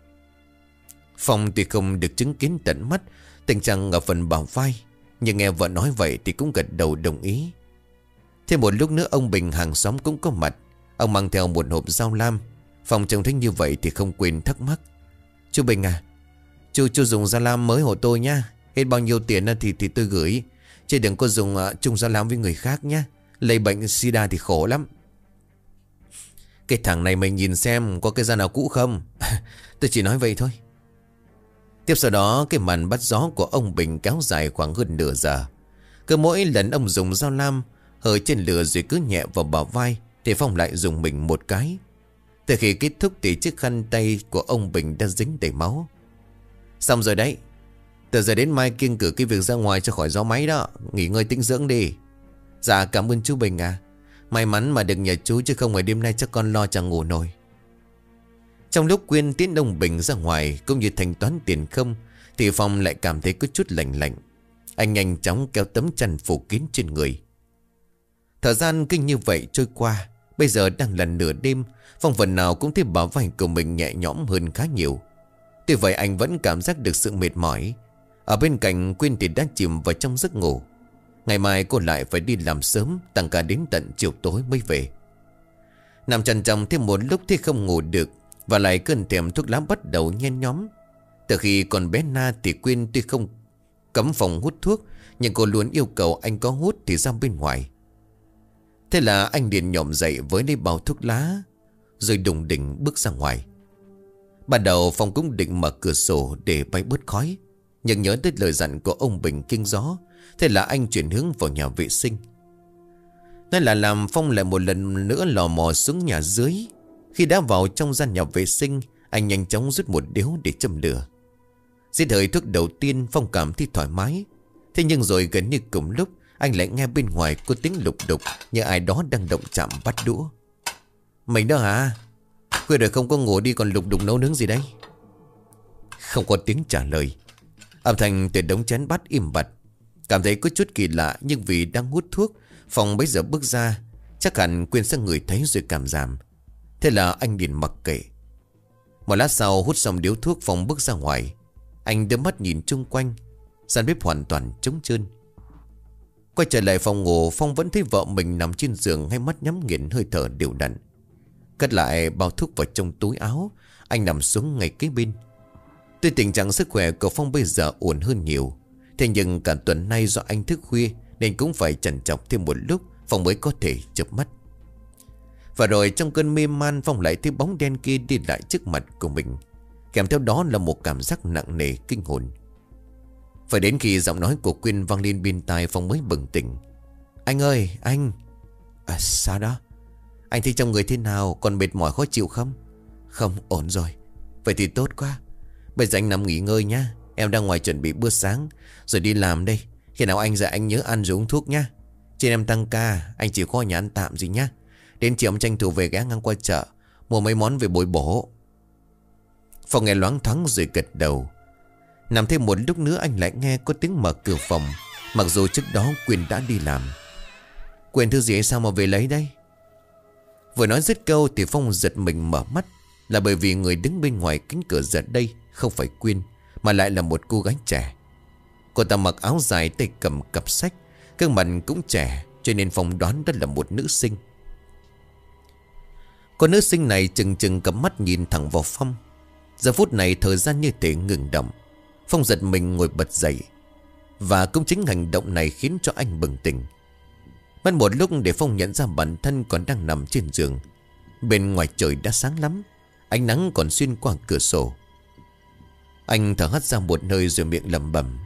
A: Phong tuy không được chứng kiến tận mắt tình trạng ở phần bả vai, nhưng nghe vợ nói vậy thì cũng gật đầu đồng ý. Thêm một lúc nữa ông Bình hàng xóm cũng có mặt. Ông mang theo một hộp dao lam. Phong trông thấy như vậy thì không quên thắc mắc: "Chú Bình à, chú dùng dao lam mới hộ tôi nha. Hết bao nhiêu tiền thì tôi gửi, chứ đừng có dùng chung dao lam với người khác nhá. Lây bệnh sida thì khổ lắm." "Cái thằng này mày nhìn xem có cái dao nào cũ không?" "Tôi chỉ nói vậy thôi." Tiếp sau đó, cái màn bắt gió của ông Bình kéo dài khoảng hơn nửa giờ. Cứ mỗi lần ông dùng dao lam hơi trên lửa rồi cứ nhẹ vào bả vai thì Phong lại dùng mình một cái. Từ khi kết thúc thì chiếc khăn tay của ông Bình đã dính đầy máu. "Xong rồi đấy, từ giờ đến mai kiêng cử cái việc ra ngoài cho khỏi gió máy đó. Nghỉ ngơi tĩnh dưỡng đi." "Dạ cảm ơn chú Bình à. May mắn mà được nhờ chú, chứ không phải đêm nay chắc con lo chẳng ngủ nổi." Trong lúc Quyên tiến ông Bình ra ngoài cũng như thanh toán tiền không, thì Phong lại cảm thấy có chút lạnh lạnh. Anh nhanh chóng kéo tấm chăn phủ kín trên người. Thời gian cứ như vậy trôi qua. Bây giờ đang là nửa đêm, Phong phần nào cũng thấy bả vai của mình nhẹ nhõm hơn khá nhiều. Tuy vậy anh vẫn cảm giác được sự mệt mỏi. Ở bên cạnh Quyên thì đã chìm vào trong giấc ngủ. Ngày mai cô lại phải đi làm sớm, tăng ca đến tận chiều tối mới về. Nằm chằn chòng thêm một lúc thì không ngủ được, và lại cơn thèm thuốc lá bắt đầu nhen nhóm. Từ khi còn bé Na thì Quyên tuy không cấm phòng hút thuốc, nhưng cô luôn yêu cầu anh có hút thì ra bên ngoài. Thế là anh liền nhổm dậy với lấy bao thuốc lá, rồi đùng đỉnh bước ra ngoài. Ban đầu Phong cũng định mở cửa sổ để bay bớt khói, nhưng nhớ tới lời dặn của ông Bình kinh gió, thế là anh chuyển hướng vào nhà vệ sinh. Nói là làm, Phong lại một lần nữa lò mò xuống nhà dưới. Khi đã vào trong gian nhà vệ sinh, anh nhanh chóng rút một điếu để châm lửa. Giết hơi thuốc đầu tiên, Phong cảm thấy thoải mái. Thế nhưng rồi gần như cùng lúc, anh lại nghe bên ngoài có tiếng lục đục, như ai đó đang động chạm bắt đũa. "Mình đó hả? Khuya rồi không có ngủ đi còn lục đục nấu nướng gì đấy?" Không có tiếng trả lời. Âm thanh từ đống chén bát im bặt. Cảm thấy có chút kỳ lạ, nhưng vì đang hút thuốc, Phong bấy giờ bước ra. Chắc hẳn Quyên sẽ ngửi thấy rồi cảm giảm. Thế là anh liền mặc kệ. Một lát sau hút xong điếu thuốc, Phong bước ra ngoài. Anh đưa mắt nhìn chung quanh. Gian bếp hoàn toàn trống trơn. Quay trở lại phòng ngủ, Phong vẫn thấy vợ mình nằm trên giường, hai mắt nhắm nghiền, hơi thở đều đặn. Cất lại bao thuốc vào trong túi áo, anh nằm xuống ngay kế bên. Tuy tình trạng sức khỏe của Phong bây giờ ổn hơn nhiều, thế nhưng cả tuần nay do anh thức khuya nên cũng phải trằn trọc thêm một lúc Phong mới có thể chợp mắt. Và rồi trong cơn mê man, Phong lại thấy bóng đen kia đi lại trước mặt của mình. Kèm theo đó là một cảm giác nặng nề kinh hồn. Phải đến khi giọng nói của Quyên vang lên bên tai, Phong mới bừng tỉnh. Anh ơi, anh. Sao đó? Anh thấy trong người thế nào? Còn mệt mỏi khó chịu không? Không, ổn rồi. Vậy thì tốt quá. Bây giờ anh nằm nghỉ ngơi nhá. Em đang ngoài chuẩn bị bữa sáng rồi đi làm đây. Khi nào anh dậy anh nhớ ăn rồi uống thuốc nhá. Trên em tăng ca, anh chỉ có nhà ăn tạm gì nhá. Đến chiều em tranh thủ về ghé ngang qua chợ mua mấy món về bồi bổ. Phong nghe loáng thoáng rồi gật đầu. Nằm thêm một lúc nữa anh lại nghe có tiếng mở cửa phòng. Mặc dù trước đó Quyên đã đi làm. Quyên thư gì sao mà về lấy đây? Vừa nói dứt câu thì Phong giật mình mở mắt. Là bởi vì người đứng bên ngoài cánh cửa giật đây không phải Quyên, mà lại là một cô gái trẻ. Cô ta mặc áo dài, tay cầm cặp sách, gương mặt cũng trẻ, cho nên Phong đoán đó là một nữ sinh. Cô nữ sinh này chừng chừng cặp mắt nhìn thẳng vào Phong. Giờ phút này thời gian như thể ngừng động. Phong giật mình ngồi bật dậy. Và cũng chính hành động này khiến cho anh bừng tỉnh. Mất một lúc để Phong nhận ra bản thân còn đang nằm trên giường. Bên ngoài trời đã sáng lắm, ánh nắng còn xuyên qua cửa sổ. Anh thở hắt ra một hơi rồi miệng lẩm bẩm.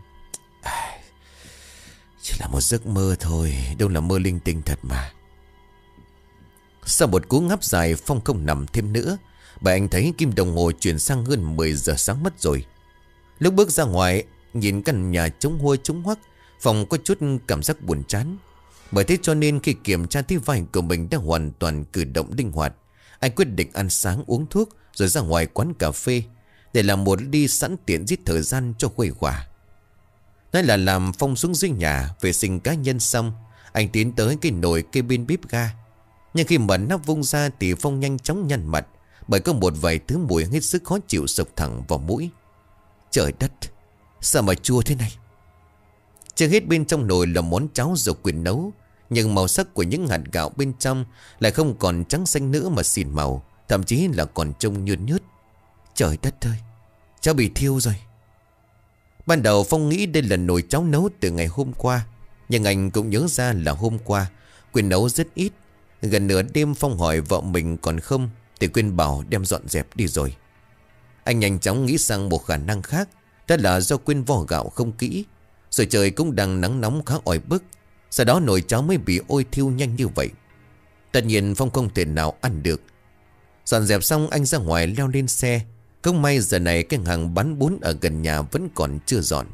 A: Chỉ là một giấc mơ thôi, đâu là mơ linh tinh thật mà. Sau một cú ngáp dài, Phong không nằm thêm nữa, bởi anh thấy kim đồng hồ chuyển sang hơn 10 giờ sáng mất rồi. Lúc bước ra ngoài, nhìn căn nhà trống huôi trống hoắc, Phong có chút cảm giác buồn chán. Bởi thế cho nên khi kiểm tra thấy vai của mình đã hoàn toàn cử động linh hoạt, anh quyết định ăn sáng uống thuốc rồi ra ngoài quán cà phê để làm một ly sẵn tiện giết thời gian cho khuây khỏa. Nói là làm, Phong xuống dưới nhà vệ sinh cá nhân xong, anh tiến tới cái nồi kê bên bếp ga. Nhưng khi mở nắp vung ra thì Phong nhanh chóng nhăn mặt, bởi có một vài thứ mùi hết sức khó chịu sộc thẳng vào mũi. Trời đất, sao mà chua thế này? Chưa hết bên trong nồi là món cháo do Quyên nấu, nhưng màu sắc của những hạt gạo bên trong lại không còn trắng xanh nữa mà xỉn màu, thậm chí là còn trông nhơn nhớt. Trời đất ơi, cháu bị thiêu rồi. Ban đầu Phong nghĩ đây là nồi cháo nấu từ ngày hôm qua, nhưng anh cũng nhớ ra là hôm qua Quyên nấu rất ít. Gần nửa đêm Phong hỏi vợ mình còn không thì Quyên bảo đem dọn dẹp đi rồi. Anh nhanh chóng nghĩ sang một khả năng khác, đó là do Quyên vo gạo không kỹ, rồi trời cũng đang nắng nóng khá oi bức, sau đó nồi cháo mới bị ôi thiêu nhanh như vậy. Tất nhiên Phong không thể nào ăn được. Dọn dẹp xong anh ra ngoài leo lên xe. Không may giờ này cái hàng bán bún ở gần nhà vẫn còn chưa dọn.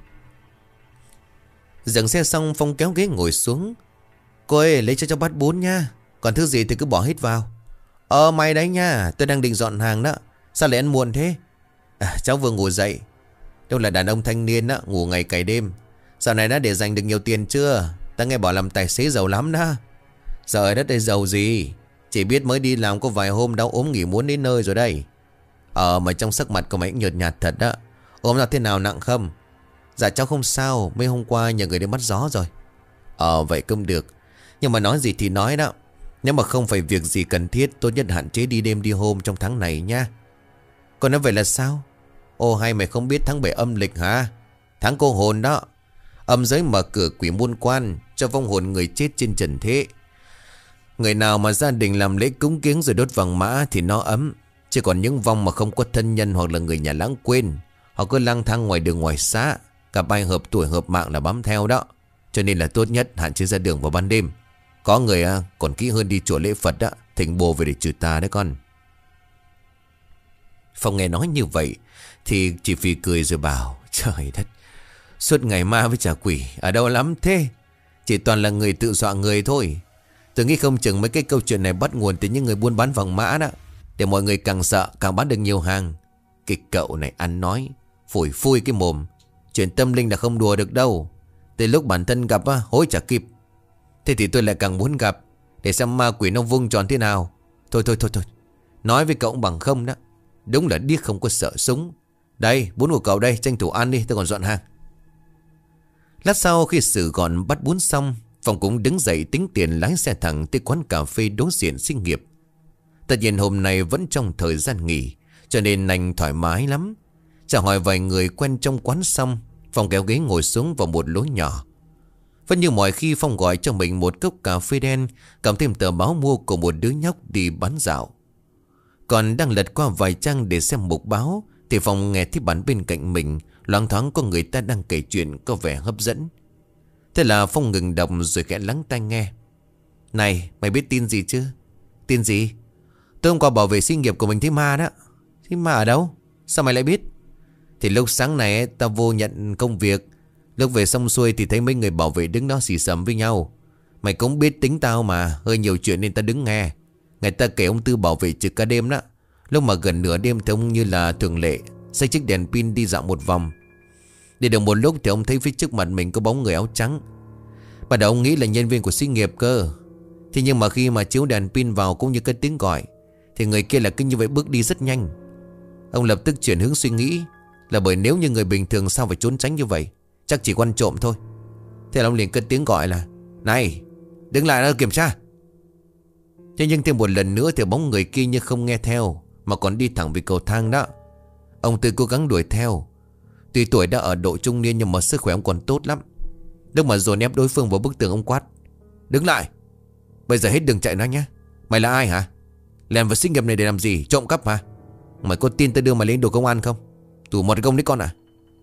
A: Dừng xe xong Phong kéo ghế ngồi xuống. Cô ơi, lấy cho cháu bát bún nha. Còn thứ gì thì cứ bỏ hết vào. Mày đấy nha, tôi đang định dọn hàng đó. Sao lại ăn muộn thế? Cháu vừa ngủ dậy. Đâu là đàn ông thanh niên đó, ngủ ngày cày đêm. Dạo này đã để dành được nhiều tiền chưa? Ta nghe bảo làm tài xế giàu lắm đó. Giờ đất đây giàu gì? Chỉ biết mới đi làm có vài hôm đau ốm nghỉ muốn đến nơi rồi đây. Mà trong sắc mặt của mày nhợt nhạt thật đó. Ốm là thế nào, nặng không? Dạ cháu không sao, mấy hôm qua nhờ người đi bắt gió rồi. Vậy cũng được. Nhưng mà nói gì thì nói đó, nếu mà không phải việc gì cần thiết, tốt nhất hạn chế đi đêm đi hôm trong tháng này nha. Còn nói vậy là sao? Hay mày không biết tháng 7 âm lịch hả? Tháng cô hồn đó. Âm giới mở cửa quỷ môn quan cho vong hồn người chết trên trần thế. Người nào mà gia đình làm lễ cúng kiếng rồi đốt vàng mã thì nó ấm. Chứ còn những vong mà không có thân nhân hoặc là người nhà lãng quên, họ cứ lang thang ngoài đường ngoài xã, cả bay hợp tuổi hợp mạng là bám theo đó. Cho nên là tốt nhất hạn chế ra đường vào ban đêm. Có người còn kỹ hơn đi chùa lễ Phật đó, thỉnh bồ về để trừ tà đấy con. Phong nghe nói như vậy thì chỉ phì cười rồi bảo: trời đất, suốt ngày ma với trả quỷ ở đâu lắm thế? Chỉ toàn là người tự dọa người thôi. Tôi nghĩ không chừng mấy cái câu chuyện này bắt nguồn từ những người buôn bán vàng mã đó, để mọi người càng sợ càng bán được nhiều hàng. Cái cậu này ăn nói phủi phui cái mồm. Chuyện tâm linh là không đùa được đâu. Từ lúc bản thân gặp hối chả kịp. Thế thì tôi lại càng muốn gặp, để xem ma quỷ nó vung tròn thế nào. Thôi Nói với cậu bằng không đó. Đúng là điếc không có sợ súng. Đây, bún của cậu đây, tranh thủ ăn đi, tôi còn dọn hàng. Lát sau khi Sử gọn bắt bún xong, Phong cũng đứng dậy tính tiền lái xe thẳng tới quán cà phê đối diện sinh nghiệp. Tất nhiên hôm nay vẫn trong thời gian nghỉ, cho nên anh thoải mái lắm. Chào hỏi vài người quen trong quán xong, Phong kéo ghế ngồi xuống vào một lối nhỏ. Vẫn như mọi khi, Phong gọi cho mình một cốc cà phê đen, cầm thêm tờ báo mua của một đứa nhóc đi bán dạo. Còn đang lật qua vài trang để xem mục báo, thì Phong nghe thấy bản bên cạnh mình loáng thoáng có người ta đang kể chuyện có vẻ hấp dẫn. Thế là Phong ngừng đọc rồi khẽ lắng tai nghe. Này, mày biết tin gì chứ? Tin gì? Tôi hôm qua bảo vệ sinh nghiệp của mình thấy ma đó. Thấy ma ở đâu? Sao mày lại biết? Thì lúc sáng này tao vô nhận công việc. Lúc về xong xuôi thì thấy mấy người bảo vệ đứng đó xì xầm với nhau. Mày cũng biết tính tao mà, hơi nhiều chuyện nên tao đứng nghe. Người ta kể ông Tư bảo vệ trực cả đêm đó. Lúc mà gần nửa đêm thì ông như là thường lệ xách chiếc đèn pin đi dạo một vòng. Đi được một lúc thì ông thấy phía trước mặt mình có bóng người áo trắng. Ban đầu ông nghĩ là nhân viên của xí nghiệp cơ. Thế nhưng mà khi mà chiếu đèn pin vào cũng như cái tiếng gọi, thì người kia là cứ như vậy bước đi rất nhanh. Ông lập tức chuyển hướng suy nghĩ, là bởi nếu như người bình thường sao phải trốn tránh như vậy, chắc chỉ quan trộm thôi. Thế là ông liền cất tiếng gọi là: Này, đứng lại đó kiểm tra. Thế nhưng thêm một lần nữa thì bóng người kia như không nghe theo, mà còn đi thẳng về cầu thang đó. Ông Tư cố gắng đuổi theo. Tuy tuổi đã ở độ trung niên nhưng mà sức khỏe ông còn tốt lắm. Lúc mà dồn ép đối phương vào bức tường, ông quát: Đứng lại, bây giờ hết đường chạy nữa nhé. Mày là ai hả? Lèn vào sinh nghiệp này để làm gì? Trộm cắp hả? Mày có tin tao đưa mày lên đồn công an không? Tù một công đấy con à?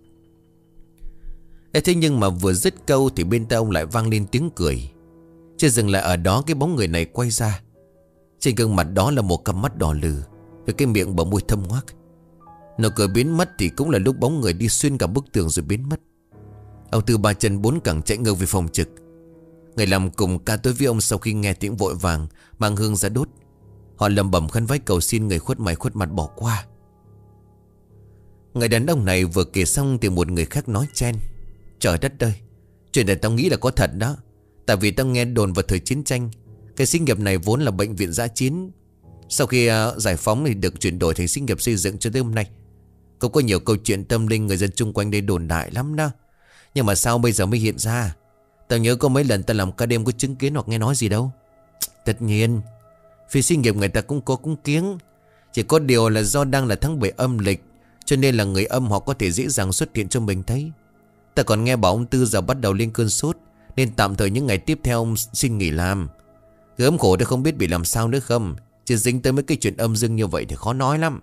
A: Thế nhưng mà vừa dứt câu thì bên tai ông lại vang lên tiếng cười. Chưa dừng lại ở đó, cái bóng người này quay ra. Trên gương mặt đó là một cặp mắt đỏ lừ, với cái miệng bờ môi thâm ngoác. Nó cười biến mất thì cũng là lúc bóng người đi xuyên cả bức tường rồi biến mất. Ông Tư ba chân bốn cẳng chạy ngược về phòng trực. Người làm cùng ca tối với ông sau khi nghe tiếng vội vàng mang hương ra đốt. Họ lầm bẩm khấn vái cầu xin người khuất mày khuất mặt bỏ qua. Người đàn ông này vừa kể xong thì một người khác nói chen: Trời đất ơi, chuyện này tao nghĩ là có thật đó. Tại vì tao nghe đồn vào thời chiến tranh, cái xí nghiệp này vốn là bệnh viện dã chiến. Sau khi giải phóng thì được chuyển đổi thành xí nghiệp xây dựng cho tới hôm nay. Cũng có nhiều câu chuyện tâm linh người dân chung quanh đây đồn đại lắm đó. Nhưng mà sao bây giờ mới hiện ra? Tao nhớ có mấy lần tao làm ca đêm có chứng kiến hoặc nghe nói gì đâu. Tất nhiên phía xí nghiệp người ta cũng có cúng kiếng. Chỉ có điều là do đang là tháng 7 âm lịch, cho nên là người âm họ có thể dễ dàng xuất hiện cho mình thấy. Ta còn nghe bảo ông Tư giờ bắt đầu lên cơn sốt, nên tạm thời những ngày tiếp theo ông xin nghỉ làm. Gớm khổ tôi không biết bị làm sao nữa không, chứ dính tới mấy cái chuyện âm dương như vậy thì khó nói lắm.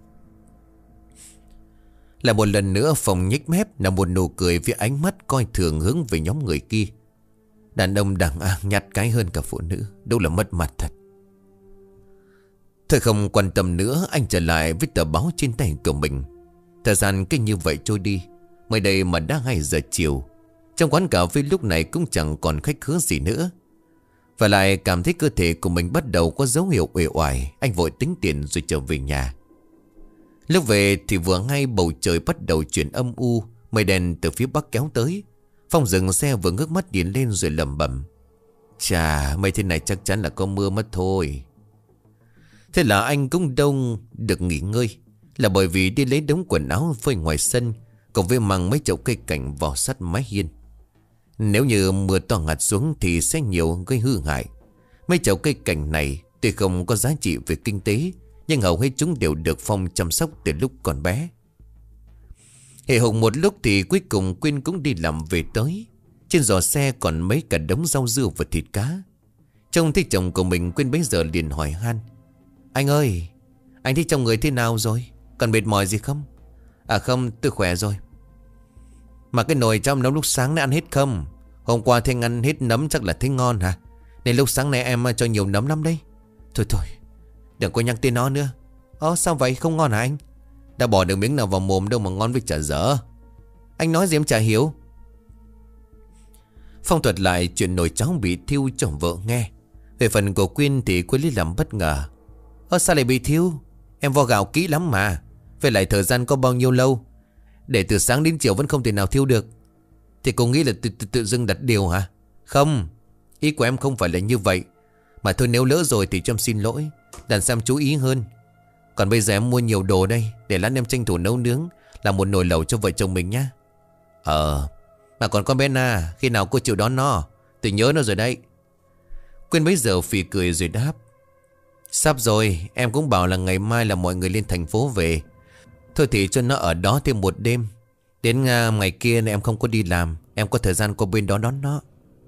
A: Là một lần nữa Phong nhếch mép là một nụ cười với ánh mắt coi thường hướng về nhóm người kia. Đàn ông đàn nhạt cái hơn cả phụ nữ, đâu là mất mặt thật. Thôi không quan tâm nữa, anh trở lại với tờ báo trên tay của mình. Thời gian cứ như vậy trôi đi. Mới đây mà đã 2 giờ chiều. Trong quán cà phê lúc này cũng chẳng còn khách khứa gì nữa. Và lại cảm thấy cơ thể của mình bắt đầu có dấu hiệu uể oải. Anh vội tính tiền rồi trở về nhà. Lúc về thì vừa ngay bầu trời bắt đầu chuyển âm u. Mây đen từ phía bắc kéo tới. Phong dừng xe vừa ngước mắt nhìn lên rồi lẩm bẩm: Chà, mây thế này chắc chắn là có mưa mất thôi. Thế là anh cũng đâu được nghỉ ngơi, là bởi vì đi lấy đống quần áo phơi ngoài sân, cộng với mang mấy chậu cây cảnh vào sát mái hiên. Nếu như mưa to ngạt xuống thì sẽ nhiều gây hư hại. Mấy chậu cây cảnh này tuy không có giá trị về kinh tế, nhưng hầu hết chúng đều được Phong chăm sóc từ lúc còn bé. Hệ hùng một lúc thì cuối cùng Quyên cũng đi làm về tới. Trên giỏ xe còn mấy cả đống rau dưa và thịt cá. Trông thấy chồng của mình, Quyên bấy giờ liền hỏi han: Anh ơi, anh thấy trong người thế nào rồi? Còn mệt mỏi gì không? À không, tôi khỏe rồi. Mà cái nồi trong nấu lúc sáng đã ăn hết không? Hôm qua Thanh ăn hết nấm chắc là thấy ngon hả? Nên lúc sáng nay em cho nhiều nấm lắm đấy. Thôi thôi, đừng có nhắc tên nó nữa. Sao vậy, không ngon hả anh? Đã bỏ được miếng nào vào mồm đâu mà ngon với chả dở. Anh nói gì em chả hiểu. Phong thuật lại chuyện nồi cháo bị thiêu cho vợ nghe. Về phần của Quyên thì Quyên lấy làm bất ngờ. Sao lại bị thiêu? Em vo gạo kỹ lắm mà. Về lại thời gian có bao nhiêu lâu? Để từ sáng đến chiều vẫn không thể nào thiêu được. Thì cô nghĩ là tự dưng đặt điều hả? Không, ý của em không phải là như vậy. Mà thôi nếu lỡ rồi thì cho em xin lỗi. Lần sau chú ý hơn. Còn bây giờ em mua nhiều đồ đây, để lát em tranh thủ nấu nướng, làm một nồi lẩu cho vợ chồng mình nhá. Mà còn con bé Na, khi nào cô chịu đón nó? Tôi nhớ nó rồi đấy. Quyên bấy giờ phì cười rồi đáp: Sắp rồi, em cũng bảo là ngày mai là mọi người lên thành phố về. Thôi thì cho nó ở đó thêm một đêm. Đến ngày kia em không có đi làm, em có thời gian qua bên đó đón nó.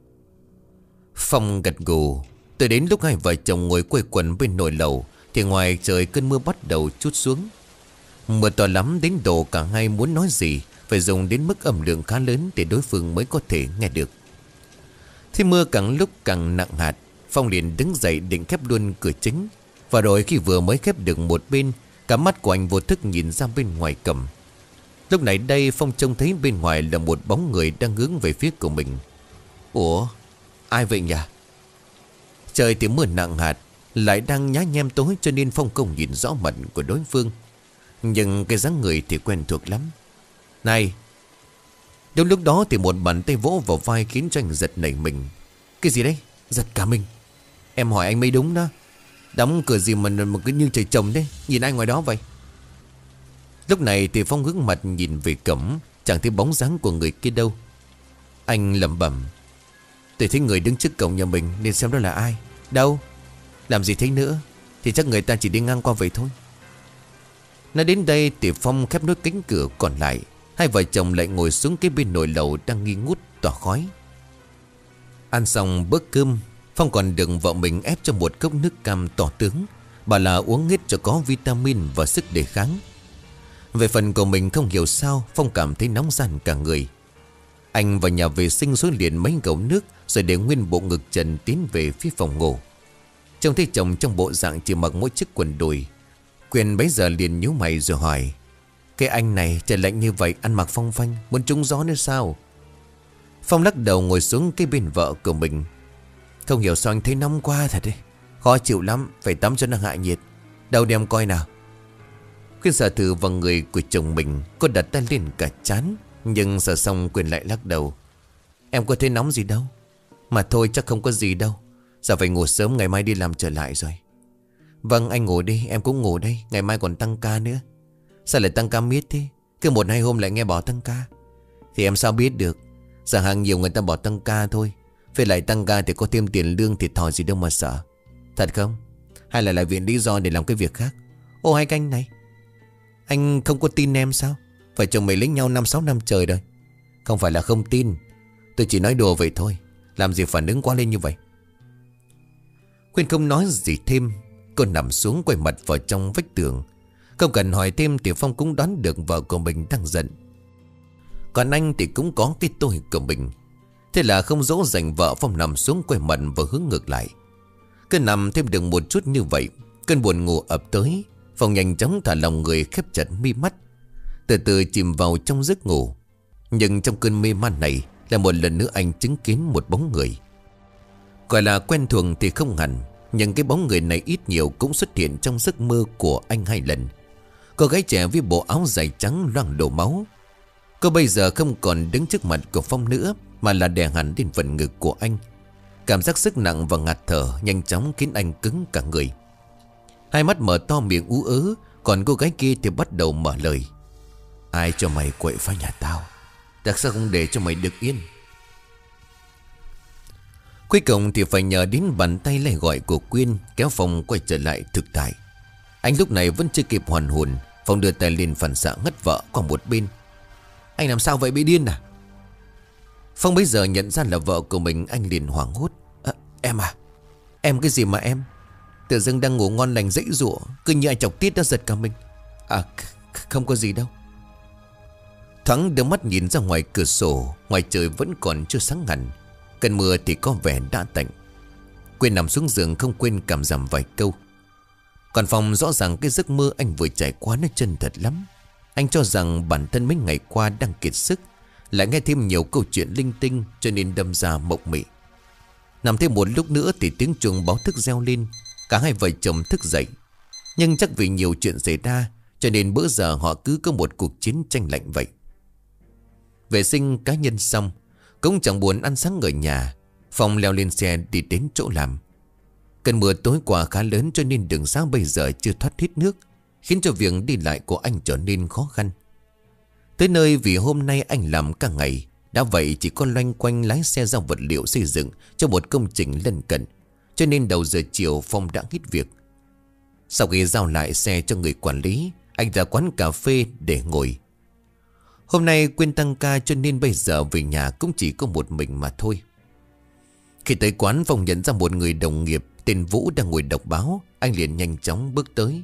A: Phong gật gù. Tới đến lúc hai vợ chồng ngồi quây quần bên nồi lẩu thì ngoài trời cơn mưa bắt đầu trút xuống. Mưa to lắm đến độ cả hai muốn nói gì phải dùng đến mức âm lượng khá lớn để đối phương mới có thể nghe được. Thì mưa càng lúc càng nặng hạt. Phong liền đứng dậy định khép luôn cửa chính. Và rồi khi vừa mới khép được một bên, cả mắt của anh vô thức nhìn ra bên ngoài cầm. Lúc này đây Phong trông thấy bên ngoài là một bóng người đang hướng về phía của mình. Ủa, ai vậy nhỉ? Trời thì mưa nặng hạt, lại đang nhá nhem tối cho nên Phong không nhìn rõ mặt của đối phương. Nhưng cái dáng người thì quen thuộc lắm. Này! Đúng lúc đó thì một bàn tay vỗ vào vai khiến cho anh giật nảy mình. Cái gì đấy? Giật cả mình. Em hỏi anh mới đúng đó. Đóng cửa gì mà cứ như trời trồng đấy. Nhìn ai ngoài đó vậy? Lúc này thì Phong hướng mặt nhìn về cổng, chẳng thấy bóng dáng của người kia đâu. Anh lẩm bẩm: Tôi thấy người đứng trước cổng nhà mình nên xem đó là ai. Đâu? Làm gì thấy nữa? Thì chắc người ta chỉ đi ngang qua vậy thôi. Nói đến đây thì Phong khép nốt cánh cửa còn lại. Hai vợ chồng lại ngồi xuống cái bên nồi lẩu đang nghi ngút tỏa khói. Ăn xong bữa cơm, Phong còn được vợ mình ép cho một cốc nước cam tỏ tướng. Bảo là uống hết cho có vitamin và sức đề kháng. Về phần của mình không hiểu sao Phong cảm thấy nóng ran cả người. Anh vào nhà vệ sinh xối liền mấy gấu nước, rồi để nguyên bộ ngực trần tiến về phía phòng ngủ. Trông thấy chồng trong bộ dạng chỉ mặc mỗi chiếc quần đùi. Quyền bấy giờ liền nhíu mày rồi hỏi: Cái anh này trời lạnh như vậy, ăn mặc phong phanh, muốn trúng gió nữa sao? Phong lắc đầu ngồi xuống cái bên vợ của mình. Không hiểu sao anh thấy nóng quá thật đấy. Khó chịu lắm, phải tắm cho nó hạ nhiệt. Đâu đem coi nào. Quyền sờ thử vào người của chồng mình, cô đặt tay lên cả trán. Nhưng sờ xong Quyền lại lắc đầu: Em có thấy nóng gì đâu. Mà thôi chắc không có gì đâu. Giờ phải ngủ sớm, ngày mai đi làm trở lại rồi. Vâng, anh ngủ đi, em cũng ngủ đây. Ngày mai còn tăng ca nữa. Sao lại tăng ca miết thế? Cứ một hai hôm lại nghe bỏ tăng ca. Thì em sao biết được? Giờ hàng nhiều người ta bỏ tăng ca thôi. Về lại tăng ca thì có thêm tiền lương thiệt thòi gì đâu mà sợ. Thật không? Hay là lại viện lý do để làm cái việc khác? Ô hai canh này, anh không có tin em sao? Vợ chồng mày lấy nhau 5-6 năm trời rồi. Không phải là không tin, tôi chỉ nói đùa vậy thôi. Làm gì phản ứng quá lên như vậy? Quyên không nói gì thêm. Cô nằm xuống quay mặt vào trong vách tường. Không cần hỏi thêm thì Phong cũng đoán được vợ của mình đang giận. Còn anh thì cũng có cái tôi của mình. Thế là không dỗ dành vợ, Phong nằm xuống quay mặt và hướng ngược lại. Cứ nằm thêm được một chút như vậy, cơn buồn ngủ ập tới. Phong nhanh chóng thả lòng người, khép chặt mi mắt, từ từ chìm vào trong giấc ngủ. Nhưng trong cơn mê man này, là một lần nữa anh chứng kiến một bóng người. Gọi là quen thuộc thì không hẳn, nhưng cái bóng người này ít nhiều cũng xuất hiện trong giấc mơ của anh 2 lần. Cô gái trẻ với bộ áo dài trắng loang đổ máu. Cô bây giờ không còn đứng trước mặt của Phong nữa, mà là đè hẳn lên phần ngực của anh. Cảm giác sức nặng và ngạt thở nhanh chóng khiến anh cứng cả người. Hai mắt mở to, miệng ú ớ. Còn cô gái kia thì bắt đầu mở lời: Ai cho mày quậy phá nhà tao? Tại sao không để cho mày được yên? Cuối cùng thì phải nhờ đến bàn tay lời gọi của Quyên kéo Phong quay trở lại thực tại. Anh lúc này vẫn chưa kịp hoàn hồn. Phong đưa tay lên phản xạ ngất vợ qua một bên. Anh làm sao vậy, bị điên à? Phong bấy giờ nhận ra là vợ của mình. Anh liền hoảng hốt: Em à? Em cái gì mà em? Tự dưng đang ngủ ngon lành dãy giụa, cứ như ai chọc tiết đã giật cả mình. Không có gì đâu. Thoáng đưa mắt nhìn ra ngoài cửa sổ. Ngoài trời vẫn còn chưa sáng hẳn. Cơn mưa thì có vẻ đã tạnh. Quyên nằm xuống giường không quên cảm giảm vài câu. Còn Phong rõ ràng cái giấc mơ anh vừa trải qua nó chân thật lắm. Anh cho rằng bản thân mấy ngày qua đang kiệt sức, lại nghe thêm nhiều câu chuyện linh tinh cho nên đâm ra mộng mị. Nằm thêm một lúc nữa thì tiếng chuông báo thức reo lên. Cả hai vợ chồng thức dậy. Nhưng chắc vì nhiều chuyện xảy ra cho nên bữa giờ họ cứ có một cuộc chiến tranh lạnh vậy. Vệ sinh cá nhân xong, cũng chẳng buồn ăn sáng ở nhà. Phong leo lên xe đi đến chỗ làm. Cơn mưa tối qua khá lớn cho nên đường xá bây giờ chưa thoát hết nước. khiến cho việc đi lại của anh trở nên khó khăn. Tới nơi vì hôm nay anh làm cả ngày, đã vậy chỉ có loanh quanh lái xe giao vật liệu xây dựng cho một công trình lân cận, cho nên đầu giờ chiều Phong đã hết việc. Sau khi giao lại xe cho người quản lý, anh ra quán cà phê để ngồi. Hôm nay Quyên tăng ca cho nên bây giờ về nhà cũng chỉ có một mình mà thôi. Khi tới quán, Phong nhận ra một người đồng nghiệp tên Vũ đang ngồi đọc báo. Anh liền nhanh chóng bước tới.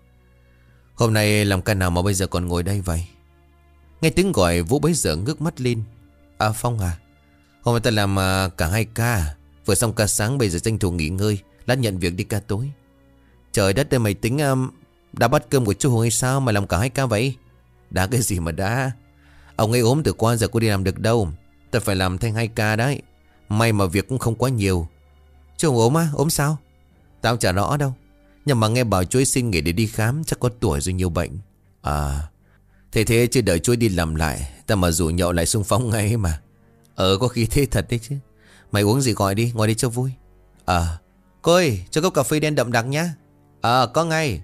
A: Hôm nay làm ca nào mà bây giờ còn ngồi đây vậy? Nghe tiếng gọi, Vũ bấy giờ ngước mắt lên. À Phong à, hôm nay ta làm cả 2 ca. Vừa xong ca sáng, bây giờ tranh thủ nghỉ ngơi, lát nhận việc đi ca tối. Trời đất ơi, mày tính đã bắt cơm của chú Hùng hay sao mà làm cả 2 ca vậy? Đã cái gì mà đã. Ông ấy ốm từ qua giờ có đi làm được đâu. Ta phải làm thành 2 ca đấy. May mà việc cũng không quá nhiều. Chú Hùng ốm á? Ốm sao? Tao chả rõ đâu. Nhưng mà nghe bảo chú ấy xin nghỉ để đi khám, chắc có tuổi rồi nhiều bệnh. À, thế chứ đợi chú ấy đi làm lại, ta mà rủ nhậu lại xung phong ngay mà. Có khi thế thật đấy chứ. Mày uống gì gọi đi, ngồi đi cho vui. Cô ơi, cho cốc cà phê đen đậm đặc nhá. Có ngay.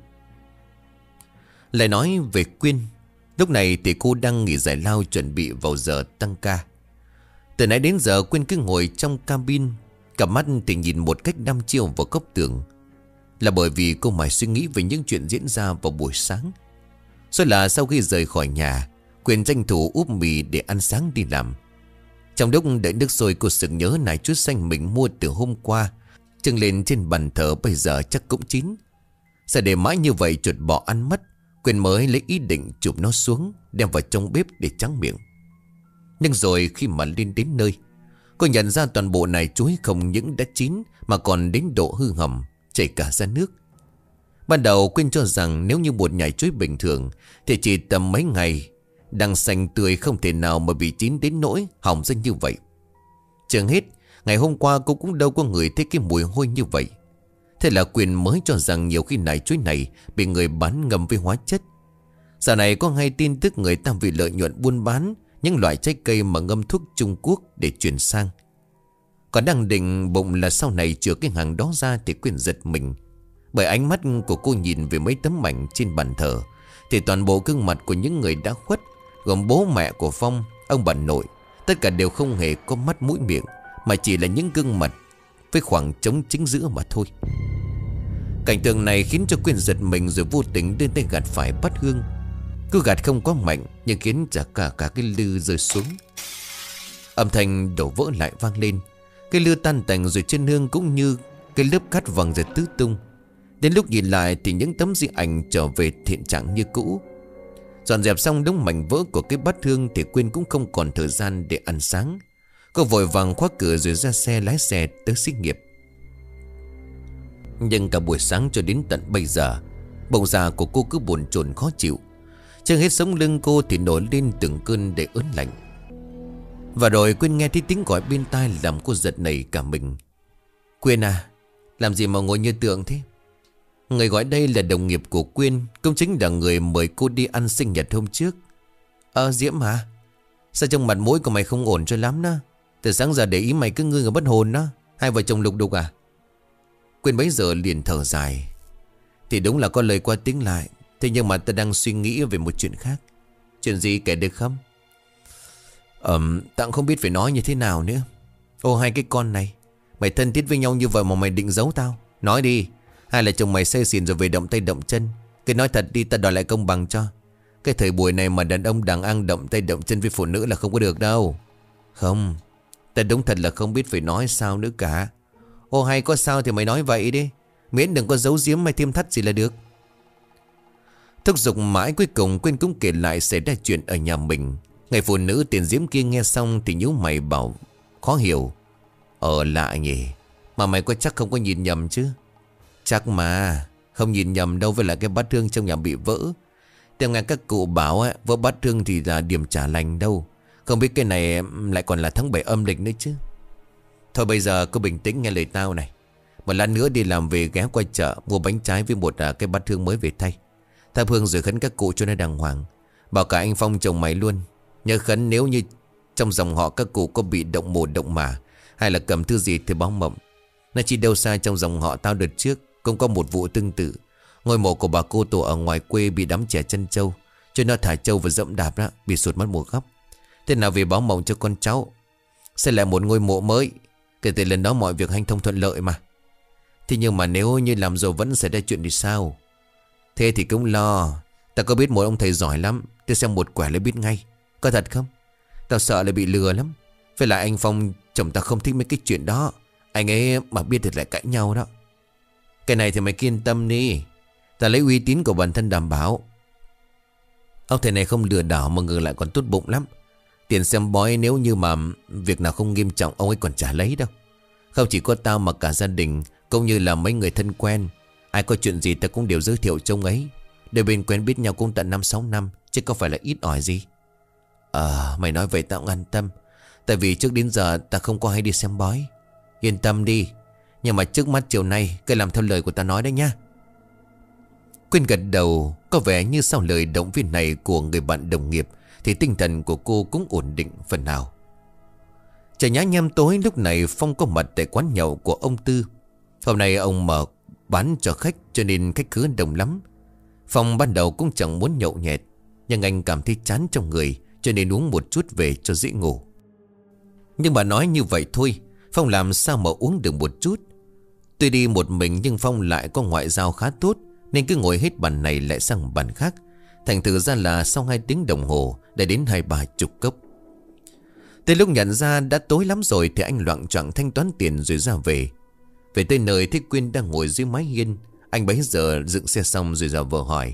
A: Lại nói về Quyên, lúc này thì cô đang nghỉ giải lao chuẩn bị vào giờ tăng ca. Từ nãy đến giờ Quyên cứ ngồi trong cabin, cặp mắt thì nhìn một cách đăm chiêu vào góc tường. Là bởi vì cô mải suy nghĩ về những chuyện diễn ra vào buổi sáng. Rồi là sau khi rời khỏi nhà, Quyên tranh thủ úp mì để ăn sáng đi làm. Trong lúc đợi nước sôi, cô sực nhớ nải chuối xanh mình mua từ hôm qua trưng lên trên bàn thờ bây giờ chắc cũng chín. Sẽ để mãi như vậy chuột bỏ ăn mất, Quyên mới lấy ý định chụp nó xuống, đem vào trong bếp để tráng miệng. Nhưng rồi khi mà lên đến nơi, cô nhận ra toàn bộ nải chuối không những đã chín mà còn đến độ hư hỏng, chảy cả ra nước. Ban đầu Quyên cho rằng nếu như một nhài chuối bình thường thì chỉ tầm mấy ngày, đang xanh tươi không thể nào mà bị chín đến nỗi hỏng ra như vậy. Chẳng hết, ngày hôm qua cô cũng đâu có ngửi thấy cái mùi hôi như vậy. Thế là Quyên mới cho rằng nhiều khi nải chuối này bị người bán ngâm với hóa chất. Giờ này có ngay tin tức người ta vì lợi nhuận buôn bán những loại trái cây mà ngâm thuốc Trung Quốc để chuyển sang. Còn đang định bụng là sau này chữa cái hàng đó ra thì Quyên giật mình. Bởi ánh mắt của cô nhìn về mấy tấm ảnh trên bàn thờ thì toàn bộ gương mặt của những người đã khuất, gồm bố mẹ của Phong, ông bà nội, tất cả đều không hề có mắt mũi miệng, mà chỉ là những gương mặt với khoảng trống chính giữa mà thôi. Cảnh tượng này khiến cho Quyên giật mình, rồi vô tình đưa tay gạt phải bát hương. Cứ gạt không có mạnh nhưng khiến cả cái lư rơi xuống. Âm thanh đổ vỡ lại vang lên. Cái lư tan tành, rồi trên hương cũng như cái lớp cát vàng rồi tứ tung. Đến lúc nhìn lại thì những tấm di ảnh trở về hiện trạng như cũ. Dọn dẹp xong đống mảnh vỡ của cái bát hương thì Quyên cũng không còn thời gian để ăn sáng. Cô vội vàng khóa cửa rồi ra xe lái xe tới xí nghiệp. Nhưng cả buổi sáng cho đến tận bây giờ, bụng dạ của cô cứ bồn chồn khó chịu. Trên hết sống lưng cô thì nổi lên từng cơn để ớn lạnh. Và rồi Quyên nghe thấy tiếng gọi bên tai làm cô giật nảy cả mình. Quyên à, làm gì mà ngồi như tượng thế? Người gọi đây là đồng nghiệp của Quyên, cũng chính là người mời cô đi ăn sinh nhật hôm trước. Diễm hả? Sao trong mặt mũi của mày không ổn cho lắm đó? Từ sáng giờ để ý mày cứ ngư ngờ bất hồn đó. Hai vợ chồng lục đục à? Quyên bấy giờ liền thở dài. Thì đúng là có lời qua tiếng lại. Thế nhưng mà ta đang suy nghĩ về một chuyện khác. Chuyện gì kể được không? Tao không biết phải nói như thế nào nữa. Hai cái con này, mày thân thiết với nhau như vậy mà mày định giấu tao? Nói đi. Hay là chồng mày say xỉn rồi về động tay động chân? Cứ nói thật đi, ta đòi lại công bằng cho. Cái thời buổi này mà đàn ông đàng ăn động tay động chân với phụ nữ là không có được đâu. Không, ta đúng thật là không biết phải nói sao nữa cả. Hay có sao thì mày nói vậy đi. Miễn đừng có giấu giếm hay thêm thắt gì là được. Thúc giục mãi cuối cùng Quyên cũng kể lại xảy ra chuyện ở nhà mình. Người phụ nữ tiền Diễm kia nghe xong thì nhíu mày bảo khó hiểu. Lạ nhỉ. Mà mày có chắc không có nhìn nhầm chứ? Chắc mà. Không nhìn nhầm đâu, với lại cái bát hương trong nhà bị vỡ. Theo nghe các cụ bảo vỡ bát hương thì là điểm trả lành đâu. Không biết cái này lại còn là tháng 7 âm lịch nữa chứ. Thôi bây giờ cứ bình tĩnh nghe lời tao này. Một lát nữa đi làm về ghé qua chợ mua bánh trái với một cái bát hương mới về thay. Thắp hương rồi khấn các cụ cho nó đàng hoàng. Bảo cả anh Phong chồng mày luôn. Nhớ khấn nếu như trong dòng họ các cụ có bị động mồ động mả hay là cầm thứ gì thì báo mộng. Nó chỉ đâu xa trong dòng họ tao đợt trước cũng có một vụ tương tự. Ngôi mộ của bà cô tổ ở ngoài quê bị đám trẻ chân trâu, cho nó thả trâu và dẫm đạp đó, bị sụt mất một góc. Thế nào về báo mộng cho con cháu, xây lại một ngôi mộ mới. Kể từ lần đó mọi việc hanh thông thuận lợi mà. Thế nhưng mà nếu như làm rồi vẫn xảy ra chuyện thì sao? Thế thì cũng lo. Ta có biết một ông thầy giỏi lắm, tôi xem một quẻ là biết ngay. Có thật không? Tao sợ là bị lừa lắm. Với lại anh Phong chồng ta không thích mấy cái chuyện đó. Anh ấy mà biết thì lại cãi nhau đó. Cái này thì mày kiên tâm đi. Ta lấy uy tín của bản thân đảm bảo. Ông thầy này không lừa đảo mà ngược lại còn tốt bụng lắm. Tiền xem bói nếu như mà việc nào không nghiêm trọng ông ấy còn chả lấy đâu. Không chỉ có tao mà cả gia đình, cũng như là mấy người thân quen, ai có chuyện gì ta cũng đều giới thiệu cho ông ấy. Đôi bên quen biết nhau cũng tận 5-6 năm, chứ có phải là ít ỏi gì. Mày nói vậy tao cũng an tâm. Tại vì trước đến giờ ta không có hay đi xem bói. Yên tâm đi. Nhưng mà trước mắt chiều nay cứ làm theo lời của ta nói đấy nha. Quyên gật đầu. Có vẻ như sau lời động viên này của người bạn đồng nghiệp thì tinh thần của cô cũng ổn định phần nào. Trời nhá nhem tối lúc này Phong có mặt tại quán nhậu của ông Tư. Hôm nay ông mở bán cho khách cho nên khách khứa đông lắm. Phong ban đầu cũng chẳng muốn nhậu nhẹt, nhưng anh cảm thấy chán trong người cho nên uống một chút về cho dễ ngủ. Nhưng mà nói như vậy thôi, Phong làm sao mà uống được một chút. Tuy đi một mình nhưng Phong lại có ngoại giao khá tốt, nên cứ ngồi hết bàn này lại sang bàn khác. Thành thử ra là sau 2 tiếng đồng hồ đã đến 20-30 cốc. Tới lúc nhận ra đã tối lắm rồi thì anh loạng choạng thanh toán tiền rồi ra về. Về tới nơi thấy Quyên đang ngồi dưới mái hiên. Anh bấy giờ dựng xe xong rồi giả vờ hỏi: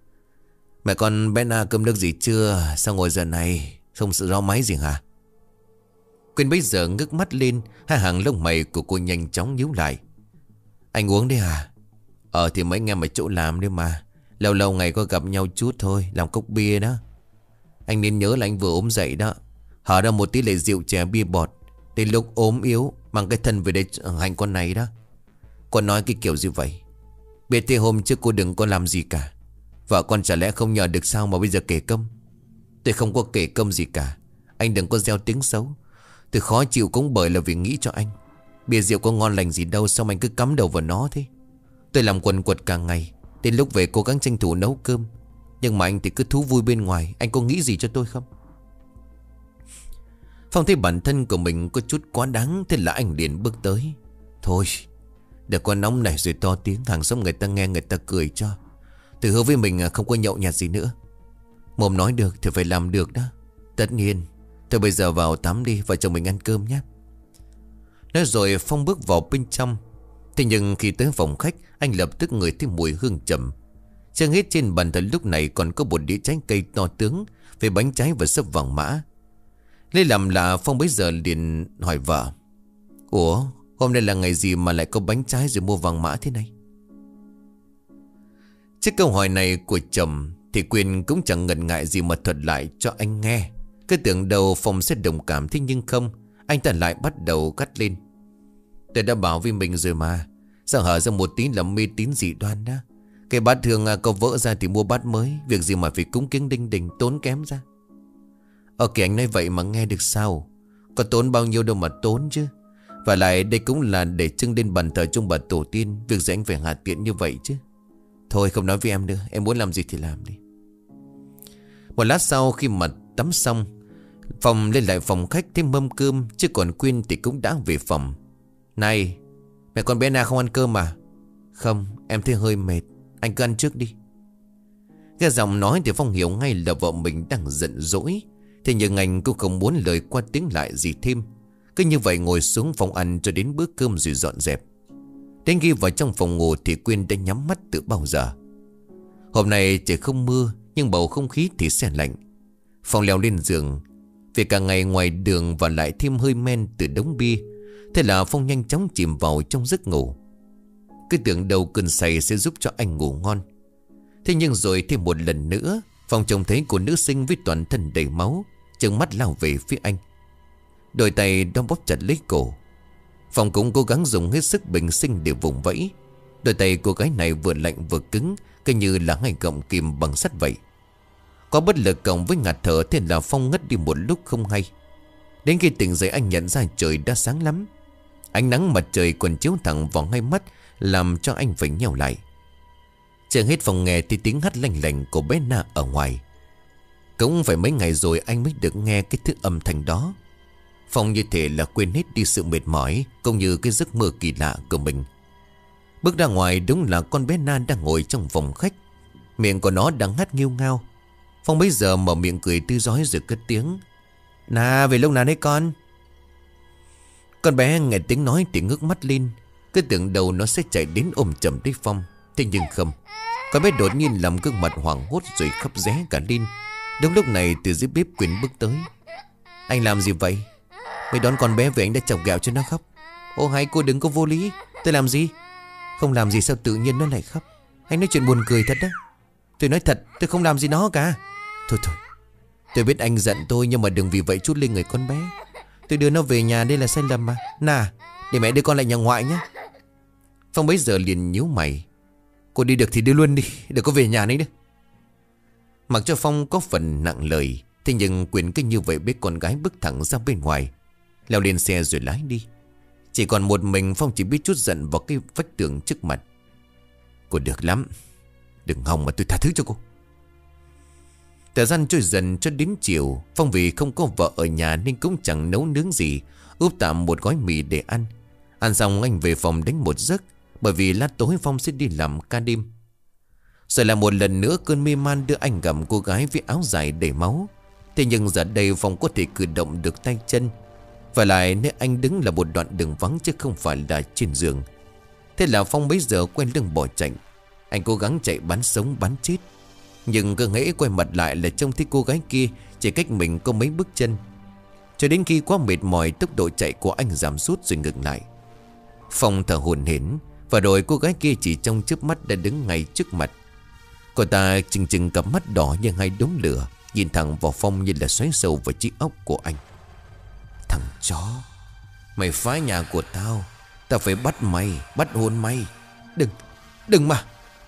A: Mẹ con bé Na cơm nước gì chưa? Sao ngồi giờ này không sự rau máy gì hả? Quyên bấy giờ ngước mắt lên. Hai hàng lông mày của cô nhanh chóng nhíu lại. Anh uống đấy à? Thì mấy anh em ở chỗ làm đấy mà. Lâu lâu ngày có gặp nhau chút thôi. Làm cốc bia đó. Anh nên nhớ là anh vừa ốm dậy đó. Hở ra một tí lệ rượu chè bia bọt. Đến lúc ốm yếu mang cái thân về đây hành con này đó. Con nói cái kiểu gì vậy? Biết thế hôm trước cô đừng có làm gì cả. Vợ con chả lẽ không nhờ được sao mà bây giờ kể công? Tôi không có kể công gì cả. Anh đừng có gieo tiếng xấu. Tôi khó chịu cũng bởi là vì nghĩ cho anh. Bia rượu có ngon lành gì đâu, sao anh cứ cắm đầu vào nó thế? Tôi làm quần quật cả ngày, đến lúc về cố gắng tranh thủ nấu cơm. Nhưng mà anh thì cứ thú vui bên ngoài. Anh có nghĩ gì cho tôi không? Phong thấy bản thân của mình có chút quá đáng, thế là anh liền bước tới. Thôi đừng có nóng này rồi to tiếng, hàng xóm người ta nghe người ta cười cho. Tôi hứa với mình không có nhậu nhạt gì nữa. Mồm nói được thì phải làm được đó. Tất nhiên. Thôi bây giờ vào tắm đi, vợ chồng mình ăn cơm nhé. Nói rồi Phong bước vào bên trong. Thế nhưng khi tới phòng khách, anh lập tức ngửi thấy mùi hương trầm. Trên hết trên bàn thờ lúc này còn có một đĩa trái cây to tướng với bánh trái và sấp vàng mã. Lấy làm lạ, Phong bấy giờ liền hỏi vợ: Ủa, hôm nay là ngày gì mà lại có bánh trái rồi mua vàng mã thế này? Trước câu hỏi này của chồng thì Quyên cũng chẳng ngần ngại gì mà thuật lại cho anh nghe. Cứ tưởng đầu Phong sẽ đồng cảm, thế nhưng không. Anh ta lại bắt đầu cắt lên: Tôi đã bảo với mình rồi mà. Sao hở ra một tí là mê tín dị đoan đó. Cái bát hương có vỡ ra thì mua bát mới. Việc gì mà phải cúng kiến đinh đình tốn kém ra. Ok, anh nói vậy mà nghe được sao? Có tốn bao nhiêu đâu mà tốn chứ. Và lại đây cũng là để trưng lên bàn thờ chung bà tổ tiên. Việc gì anh phải hạ tiện như vậy chứ. Thôi không nói với em nữa, em muốn làm gì thì làm đi. Một lát sau khi mà tắm xong, Phong lên lại phòng khách thêm mâm cơm. Chứ còn Quyên thì cũng đã về phòng. Này, mẹ con bé Na không ăn cơm mà? Không, em thấy hơi mệt. Anh cứ ăn trước đi. Nghe giọng nói thì Phong hiểu ngay là vợ mình đang giận dỗi. Thế nhưng anh cũng không muốn lời qua tiếng lại gì thêm. Cứ như vậy ngồi xuống phòng ăn cho đến bữa cơm rồi dọn dẹp. Đến khi vào trong phòng ngủ thì Quyên đã nhắm mắt từ bao giờ. Hôm nay trời không mưa, nhưng bầu không khí thì se lạnh. Phong leo lên giường. Vì cả ngày ngoài đường và lại thêm hơi men từ đống bia, thế là Phong nhanh chóng chìm vào trong giấc ngủ. Cứ tưởng đầu cơn say sẽ giúp cho anh ngủ ngon. Thế nhưng rồi thêm một lần nữa, Phong trông thấy cô nữ sinh với toàn thân đầy máu, trợn mắt lao về phía anh. Đôi tay đong bóp chặt lấy cổ. Phong cũng cố gắng dùng hết sức bình sinh để vùng vẫy. Đôi tay cô gái này vừa lạnh vừa cứng, cứ như là hai gọng kìm bằng sắt vậy. Có bất lực cộng với ngạt thở, thế là Phong ngất đi một lúc không hay. Đến khi tỉnh dậy anh nhận ra trời đã sáng lắm. Ánh nắng mặt trời còn chiếu thẳng vào hai mắt, làm cho anh phải nheo lại. Chẳng hết Phong nghe thì tiếng hát lanh lành của bé Na ở ngoài. Cũng phải mấy ngày rồi anh mới được nghe cái thứ âm thanh đó. Phong như thể là quên hết đi sự mệt mỏi cũng như cái giấc mơ kỳ lạ của mình. Bước ra ngoài đúng là con bé Na đang ngồi trong phòng khách. Miệng của nó đang hát nghêu ngao. Phong bấy giờ mở miệng cười tươi rói rồi cất tiếng: "Na, về lúc nào đấy con?" Con bé nghe tiếng nói thì ngước mắt lên, cứ tưởng đầu nó sẽ chạy đến ôm chầm lấy Phong. Thế nhưng không. Con bé đột nhiên làm gương mặt hoảng hốt rồi khóc ré cả lên. Đúng lúc này từ dưới bếp Quyên bước tới. "Anh làm gì vậy? Mới đón con bé về anh đã chọc ghẹo cho nó khóc." "Ô hay cô đừng có vô lý. Tôi làm gì?" "Không làm gì sao tự nhiên nó lại khóc? Anh nói chuyện buồn cười thật đó." "Tôi nói thật tôi không làm gì nó cả." Thôi thôi, tôi biết anh giận tôi nhưng mà đừng vì vậy trút lên người con bé. Tôi đưa nó về nhà đây là sai lầm mà. Nà, để mẹ đưa con lại nhà ngoại nhé." Phong bấy giờ liền nhíu mày: "Cô đi được thì đi luôn đi, đừng có về nhà nữa." Mặc cho Phong có phần nặng lời, thế nhưng Quyên cứ như vậy biết con gái bước thẳng ra bên ngoài, leo lên xe rồi lái đi. Chỉ còn một mình Phong chỉ biết chút giận vào cái vách tường trước mặt. "Cô được lắm, đừng hòng mà tôi tha thứ cho cô." Thời gian trôi dần cho đến chiều. Phong vì không có vợ ở nhà nên cũng chẳng nấu nướng gì, úp tạm một gói mì để ăn. Ăn xong anh về phòng đánh một giấc, bởi vì lát tối Phong sẽ đi làm ca đêm. Rồi là một lần nữa cơn mê man đưa anh gặp cô gái với áo dài đầy máu. Thế nhưng giờ đây Phong có thể cử động được tay chân, và lại nơi anh đứng là một đoạn đường vắng chứ không phải là trên giường. Thế là Phong bấy giờ quay lưng bỏ chạy. Anh cố gắng chạy bán sống bán chết, nhưng cứ hễ quay mặt lại là trông thấy cô gái kia chỉ cách mình có mấy bước chân. Cho đến khi quá mệt mỏi, tốc độ chạy của anh giảm sút rồi ngừng lại. Phong thở hổn hển, và rồi cô gái kia chỉ trong chớp mắt đã đứng ngay trước mặt. Cô ta chừng chừng cặp mắt đỏ như hai đốm lửa, nhìn thẳng vào Phong như là xoáy sâu vào chiếc óc của anh. "Thằng chó, mày phá nhà của tao, tao phải bắt mày, bắt hôn mày. Đừng mà."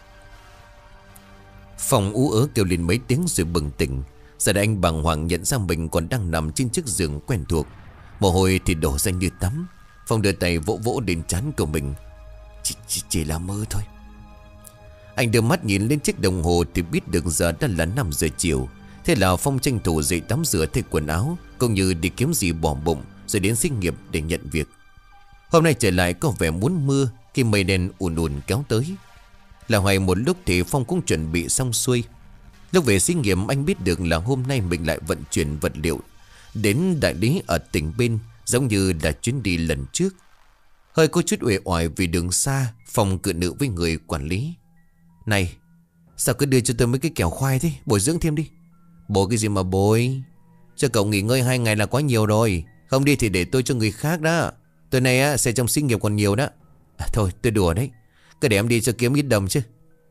A: Phong ú ớ kêu lên mấy tiếng rồi bừng tỉnh. Giờ đây anh bàng hoàng nhận ra mình còn đang nằm trên chiếc giường quen thuộc. Mồ hôi thì đổ ra như tắm. Phong đưa tay vỗ vỗ lên trán của mình. Chỉ là mơ thôi." Anh đưa mắt nhìn lên chiếc đồng hồ thì biết được giờ đã là 5 giờ chiều. Thế là Phong tranh thủ dậy tắm rửa thay quần áo, cũng như đi kiếm gì bỏ bụng rồi đến xí nghiệp để nhận việc. Hôm nay trời lại có vẻ muốn mưa khi mây đen ùn ùn kéo tới. Là hoài một lúc thì Phong cũng chuẩn bị xong xuôi. Lúc về xí nghiệp anh biết được là hôm nay mình lại vận chuyển vật liệu đến đại lý ở tỉnh bên, giống như là chuyến đi lần trước. Hơi có chút uể oải vì đường xa, Phong cự nữ với người quản lý: "Này, sao cứ đưa cho tôi mấy cái kẹo khoai thế, bồi dưỡng thêm đi." "Bồi cái gì mà bồi? Cho cậu nghỉ ngơi 2 ngày là quá nhiều rồi. Không đi thì để tôi cho người khác đó. Tối nay á, xe trong xí nghiệp còn nhiều đó." Thôi tôi đùa đấy, cứ để em đi cho kiếm ít đồng chứ."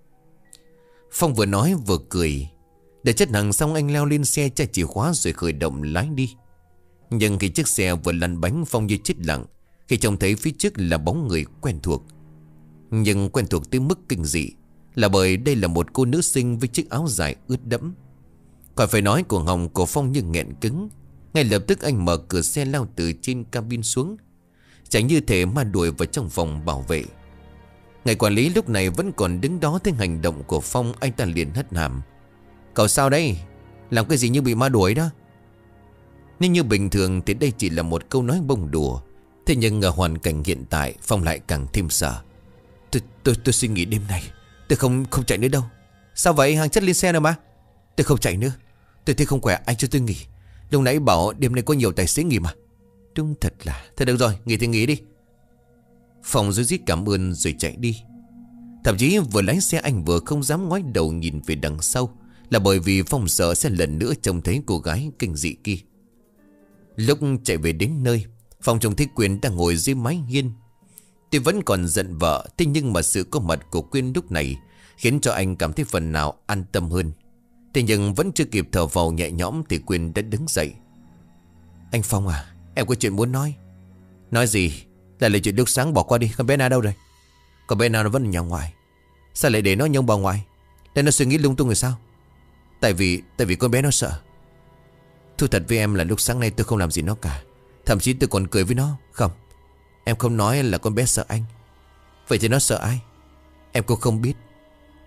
A: Phong vừa nói vừa cười. Để chất hàng xong anh leo lên xe chạy chìa khóa rồi khởi động lái đi. Nhưng khi chiếc xe vừa lăn bánh, Phong như chết lặng khi trông thấy phía trước là bóng người quen thuộc. Nhưng quen thuộc tới mức kinh dị, là bởi đây là một cô nữ sinh với chiếc áo dài ướt đẫm. Khỏi phải nói, cổ họng của Phong như nghẹn cứng. Ngay lập tức anh mở cửa xe lao từ trên cabin xuống, chẳng như thể ma đuổi vào trong phòng bảo vệ. Người quản lý lúc này vẫn còn đứng đó, thấy hành động của Phong anh ta liền hất hàm: "Cậu sao đây? Làm cái gì như bị ma đuổi đó?" Nhưng như bình thường thì đây chỉ là một câu nói bông đùa. Thế nhưng ở hoàn cảnh hiện tại, Phong lại càng thêm sợ. Tôi suy nghĩ đêm nay tôi không chạy nữa đâu." "Sao vậy? Hàng chất lên xe rồi mà." "Tôi không chạy nữa. Tôi thấy không khỏe, anh cho tôi nghỉ. Lúc nãy bảo đêm nay có nhiều tài xế nghỉ mà." "Đúng thật là... Thôi được rồi, nghỉ thì nghỉ đi." Phong rối rít cảm ơn rồi chạy đi. Thậm chí vừa lái xe anh vừa không dám ngoái đầu nhìn về đằng sau, là bởi vì Phong sợ sẽ lần nữa trông thấy cô gái kinh dị kia. Lúc chạy về đến nơi, Phong trông thấy Quyên đang ngồi dưới mái hiên. Tuy vẫn còn giận vợ, thế nhưng mà sự có mặt của Quyên lúc này khiến cho anh cảm thấy phần nào an tâm hơn. Thế nhưng vẫn chưa kịp thở phào nhẹ nhõm thì Quyên đã đứng dậy: "Anh Phong à, em có chuyện muốn nói." "Nói gì? Lại là chuyện lúc sáng bỏ qua đi. Con bé Na đâu rồi?" "Con bé Na nó vẫn ở nhà ngoài." "Sao lại để nó nhông bà ngoài? Để nó suy nghĩ lung tung rồi sao?" Tại vì con bé nó sợ." "Thú thật với em là lúc sáng nay tôi không làm gì nó cả. Thậm chí tôi còn cười với nó." "Không, em không nói là con bé sợ anh." "Vậy thì nó sợ ai?" "Em cũng không biết.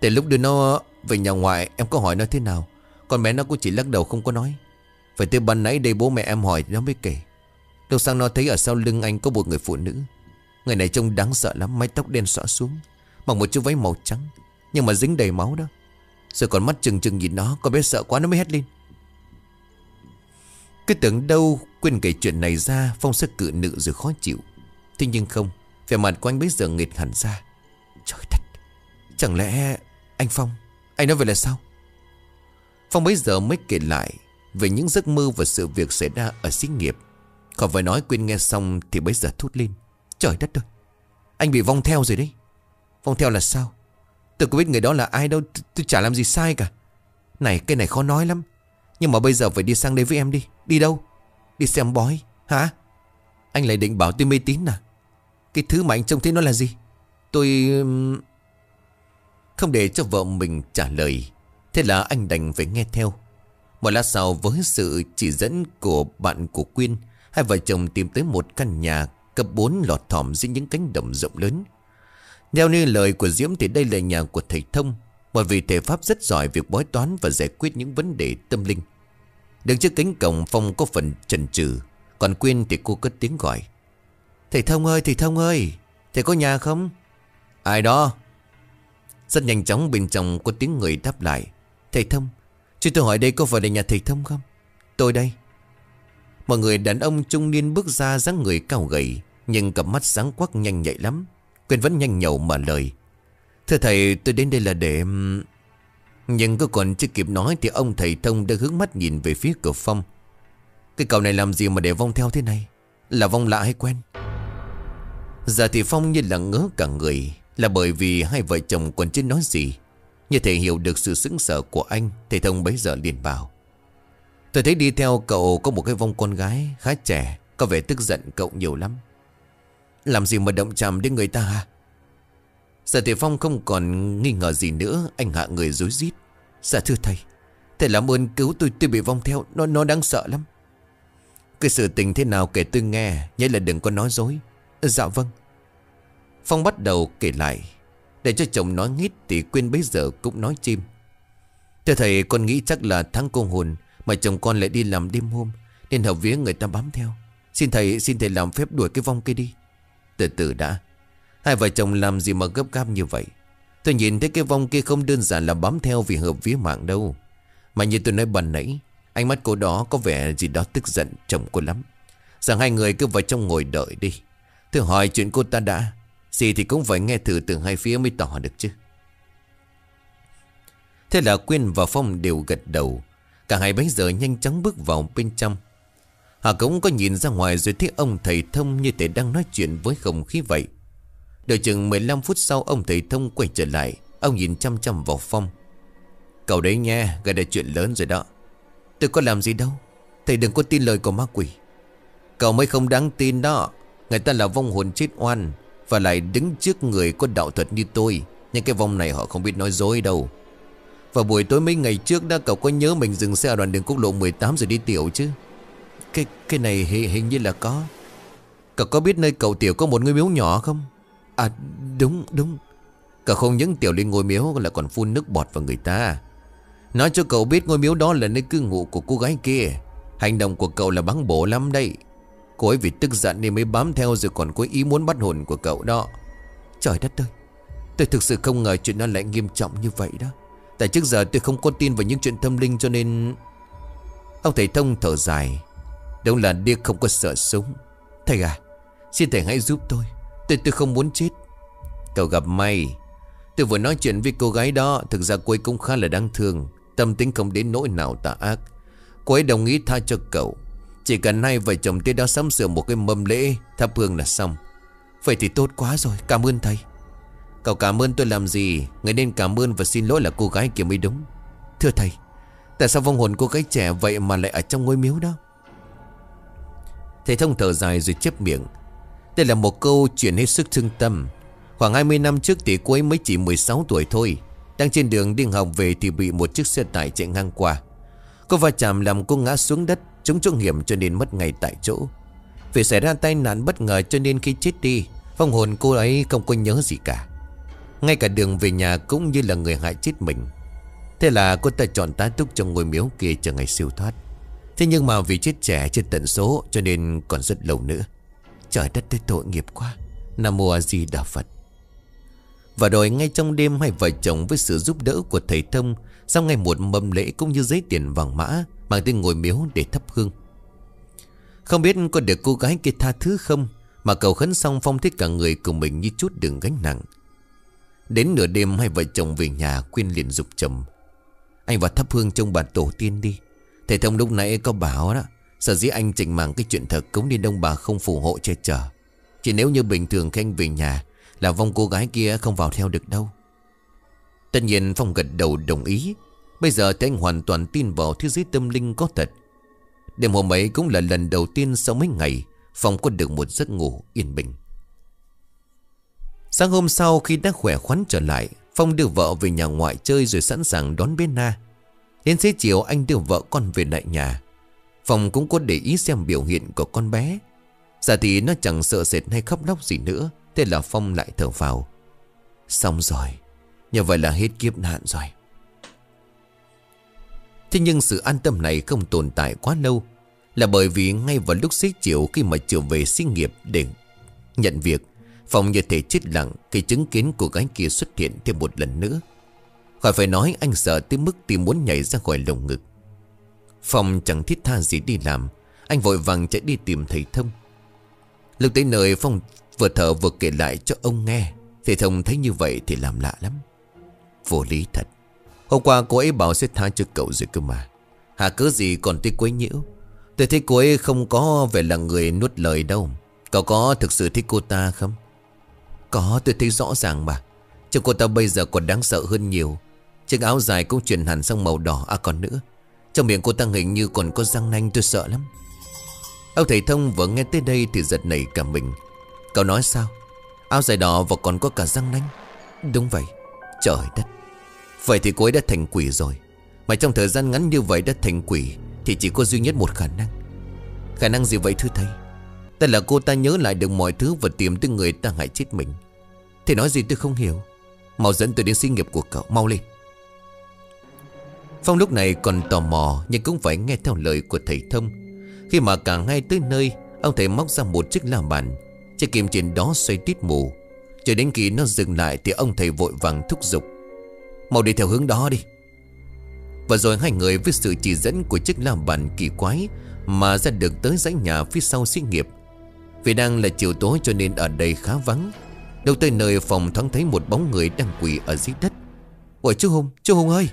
A: Từ lúc đưa nó về nhà ngoại em có hỏi nó thế nào, con bé nó cũng chỉ lắc đầu không có nói. Phải từ ban nãy đây bố mẹ em hỏi nó mới kể. Đâu sang nó thấy ở sau lưng anh có một người phụ nữ. Người này trông đáng sợ lắm, mái tóc đen xõa xuống, mặc một chiếc váy màu trắng nhưng mà dính đầy máu đó. Rồi còn mắt trừng trừng nhìn nó, con bé sợ quá nó mới hét lên. Cứ tưởng đâu Quyên kể chuyện này ra Phong sẽ cự nữ rồi khó chịu. Thế nhưng không, vẻ mặt của anh bây giờ nghệt hẳn ra. Trời đất, chẳng lẽ anh Phong, anh nói vậy là sao? Phong bấy giờ mới kể lại về những giấc mơ và sự việc xảy ra ở xí nghiệp. Khỏi phải nói, Quyên nghe xong thì bấy giờ thốt lên. Trời đất ơi, anh bị vong theo rồi đấy. Vong theo là sao? Tôi có biết người đó là ai đâu, tôi chả làm gì sai cả. Này, cái này khó nói lắm. Nhưng mà bây giờ phải đi sang đây với em đi. Đi đâu? Đi xem bói hả? Anh lại định bảo tôi mê tín à? Cái thứ mà anh trông thấy nó là gì? Tôi... Không để cho vợ mình trả lời, thế là anh đành phải nghe theo. Một lát sau, với sự chỉ dẫn của bạn của Quyên, hai vợ chồng tìm tới một căn nhà cấp 4 lọt thỏm giữa những cánh đồng rộng lớn. Theo như lời của Diễm thì đây là nhà của thầy Thông, một vị thầy pháp rất giỏi việc bói toán và giải quyết những vấn đề tâm linh. Đứng trước cánh cổng, Phong có phần chần chừ, còn Quyên thì cô cất tiếng gọi. Thầy Thông ơi, thầy Thông ơi, thầy có nhà không? Ai đó? Rất nhanh chóng bên trong có tiếng người đáp lại. Thầy Thông, cho tôi hỏi đây có phải là nhà thầy Thông không? Tôi đây. Một người đàn ông trung niên bước ra, dáng người cao gầy nhưng cặp mắt sáng quắc nhanh nhạy lắm. Quyên vẫn nhanh nhậu mở lời. Thưa thầy, tôi đến đây là để... Nhưng cứ còn chưa kịp nói thì ông thầy Thông đã hướng mắt nhìn về phía cửa Phong. Cái cậu này làm gì mà để vong theo thế này? Là vong lạ hay quen? Giờ thì Phong như là ngớ cả người, là bởi vì hai vợ chồng còn chưa nói gì. Như thể hiểu được sự sững sờ của anh, thầy Thông bấy giờ liền bảo. Tôi thấy đi theo cậu có một cái vong con gái khá trẻ, có vẻ tức giận cậu nhiều lắm. Làm gì mà động chạm đến người ta hả? Giờ thì Phong không còn nghi ngờ gì nữa, anh hạ người rối rít. Dạ thưa thầy, thầy làm ơn cứu tôi bị vong theo, nó đáng sợ lắm. Cái sự tình thế nào kể tôi nghe, nhớ là đừng có nói dối. Dạ vâng. Phong bắt đầu kể lại. Để cho chồng nói nghít thì Quyên bấy giờ cũng nói chim. Thưa thầy, con nghĩ chắc là tháng cô hồn mà chồng con lại đi làm đêm hôm, nên hợp vía người ta bám theo. Xin thầy làm phép đuổi cái vong kia đi. Từ từ đã, hai vợ chồng làm gì mà gấp gáp như vậy? Tôi nhìn thấy cái vong kia không đơn giản là bám theo vì hợp vía mạng đâu. Mà như tôi nói ban nãy, ánh mắt cô đó có vẻ gì đó tức giận chồng cô lắm. Rằng hai người cứ vào trong ngồi đợi đi. Tôi hỏi chuyện cô ta đã. Gì thì cũng phải nghe thử từ hai phía mới tỏ được chứ. Thế là Quyên và Phong đều gật đầu. Cả hai bấy giờ nhanh chóng bước vào bên trong. Họ cũng có nhìn ra ngoài rồi thấy ông thầy Thông như thể đang nói chuyện với không khí vậy. Đợi chừng 15 phút sau, ông thầy Thông quay trở lại. Ông nhìn chăm chăm vào Phong. Cậu đấy nha, gây ra chuyện lớn rồi đó. Tôi có làm gì đâu. Thầy đừng có tin lời của ma quỷ. Cậu mới không đáng tin đó. Người ta là vong hồn chết oan, và lại đứng trước người có đạo thuật như tôi. Nhưng cái vong này họ không biết nói dối đâu. Và buổi tối mấy ngày trước đó, cậu có nhớ mình dừng xe ở đoạn đường quốc lộ 18 rồi đi tiểu chứ? Cái này hình như là có. Cậu có biết nơi cậu tiểu có một ngôi miếu nhỏ không? À đúng. Cậu không những tiểu lên ngôi miếu là còn phun nước bọt vào người ta. Nói cho cậu biết ngôi miếu đó là nơi cư ngụ của cô gái kia. Hành động của cậu là báng bổ lắm đây. Cô ấy vì tức giận nên mới bám theo, rồi còn có ý muốn bắt hồn của cậu đó. Trời đất ơi, tôi thực sự không ngờ chuyện nó lại nghiêm trọng như vậy đó. Tại trước giờ tôi không có tin vào những chuyện tâm linh cho nên... Ông thầy Thông thở dài. Đúng là điếc không có sợ súng. Thầy à, xin thầy hãy giúp tôi. Tôi không muốn chết. Cậu gặp may. Tôi vừa nói chuyện với cô gái đó. Thực ra cô ấy cũng khá là đáng thương, tâm tính không đến nỗi nào tà ác. Cô ấy đồng ý tha cho cậu. Chỉ cần hai vợ chồng tới đó sắm sửa một cái mâm lễ thắp hương là xong. Vậy thì tốt quá rồi, cảm ơn thầy. Cậu cảm ơn tôi làm gì? Người nên cảm ơn và xin lỗi là cô gái kia mới đúng. Thưa thầy, tại sao vong hồn cô gái trẻ vậy mà lại ở trong ngôi miếu đó? Thầy Thông thở dài rồi chép miệng. Đây là một câu chuyện hết sức thương tâm. Khoảng 20 năm trước thì cô ấy mới chỉ 16 tuổi thôi. Đang trên đường đi học về thì bị một chiếc xe tải chạy ngang qua. Cô va chạm làm cô ngã xuống đất, trúng chỗ hiểm cho nên mất ngay tại chỗ. Vì xảy ra tai nạn bất ngờ cho nên khi chết đi, vong hồn cô ấy không có nhớ gì cả. ngay cả đường về nhà cũng như là người hại chết mình. Thế là cô ta chọn tá túc trong ngôi miếu kia chờ ngày siêu thoát. Thế nhưng mà vì chết trẻ chưa tận số cho nên còn rất lâu nữa. Trời đất ơi, tội nghiệp quá. Nam Mô A Di Đà Phật. Và rồi ngay trong đêm, hai vợ chồng với sự giúp đỡ của thầy Thông sau ngày một mâm lễ cũng như giấy tiền vàng mã mang tới ngôi miếu để thắp hương. Không biết có được cô gái kia tha thứ không, mà cầu khấn xong Phong thấy cả người của mình như chút đựng gánh nặng. Đến nửa đêm hai vợ chồng về nhà, Quyên liền giục chồng: anh vào thắp hương trong bà tổ tiên đi. Thầy Thông lúc nãy có bảo đó, sở dĩ anh chỉnh mảng cái chuyện thờ cúng nên ông bà không phù hộ che chở. Chỉ nếu như bình thường khi anh về nhà là vong cô gái kia không vào theo được đâu. Tất nhiên Phong gật đầu đồng ý. Bây giờ thì anh hoàn toàn tin vào thế giới tâm linh có thật. Đêm hôm ấy cũng là lần đầu tiên sau mấy ngày Phong có được một giấc ngủ yên bình. Sáng hôm sau khi đã khỏe khoắn trở lại, Phong đưa vợ về nhà ngoại chơi rồi sẵn sàng đón bé Na. Đến xế chiều anh đưa vợ con về lại nhà. Phong cũng có để ý xem biểu hiện của con bé. Giờ thì nó chẳng sợ sệt hay khóc lóc gì nữa. Thế là Phong lại thở phào. Xong rồi, như vậy là hết kiếp nạn rồi. Thế nhưng sự an tâm này không tồn tại quá lâu. Là bởi vì ngay vào lúc xế chiều khi mà trở về xí nghiệp để nhận việc, Phong như thể chết lặng khi chứng kiến cô gái kia xuất hiện thêm một lần nữa. Khỏi phải nói, anh sợ tới mức tim muốn nhảy ra khỏi lồng ngực. Phong chẳng thiết tha gì đi làm. Anh vội vàng chạy đi tìm thầy Thông. Lúc tới nơi, Phong vừa thở vừa kể lại cho ông nghe. Thầy Thông thấy như vậy thì làm lạ lắm. Vô lý thật. Hôm qua cô ấy bảo sẽ tha cho cậu rồi cơ mà. Hà cớ gì còn tới quấy nhiễu. Tôi thấy cô ấy không có vẻ là người nuốt lời đâu. Cậu có thực sự thích cô ta không? Có, tôi thấy rõ ràng mà. Chứ cô ta bây giờ còn đáng sợ hơn nhiều. Chiếc áo dài cũng chuyển hẳn sang màu đỏ. À còn nữa, trong miệng cô ta hình như còn có răng nanh, tôi sợ lắm. Ông thầy Thông vừa nghe tới đây thì giật nảy cả mình. Cậu nói sao? Áo dài đỏ và còn có cả răng nanh? Đúng vậy. Trời đất. Vậy thì cô ấy đã thành quỷ rồi. Mà trong thời gian ngắn như vậy đã thành quỷ thì chỉ có duy nhất một khả năng. Khả năng gì vậy thưa thầy? Tức là cô ta nhớ lại được mọi thứ và tìm tới người ta hại chết mình. Thầy nói gì tôi không hiểu. Mau dẫn tôi đến xí nghiệp của cậu, mau lên. Phong lúc này còn tò mò nhưng cũng phải nghe theo lời của thầy Thông. Khi mà cả hai tới nơi, ông thầy móc ra một chiếc la bàn. Chiếc kim trên đó xoay tít mù. Cho đến khi nó dừng lại thì ông thầy vội vàng thúc giục: mau đi theo hướng đó đi. Và rồi hai người với sự chỉ dẫn của chiếc la bàn kỳ quái mà ra được tới dãy nhà phía sau xí nghiệp. Vì đang là chiều tối cho nên ở đây khá vắng. Đâu tới nơi Phong thoáng thấy một bóng người đang quỳ ở dưới đất. Ôi chú Hùng ơi!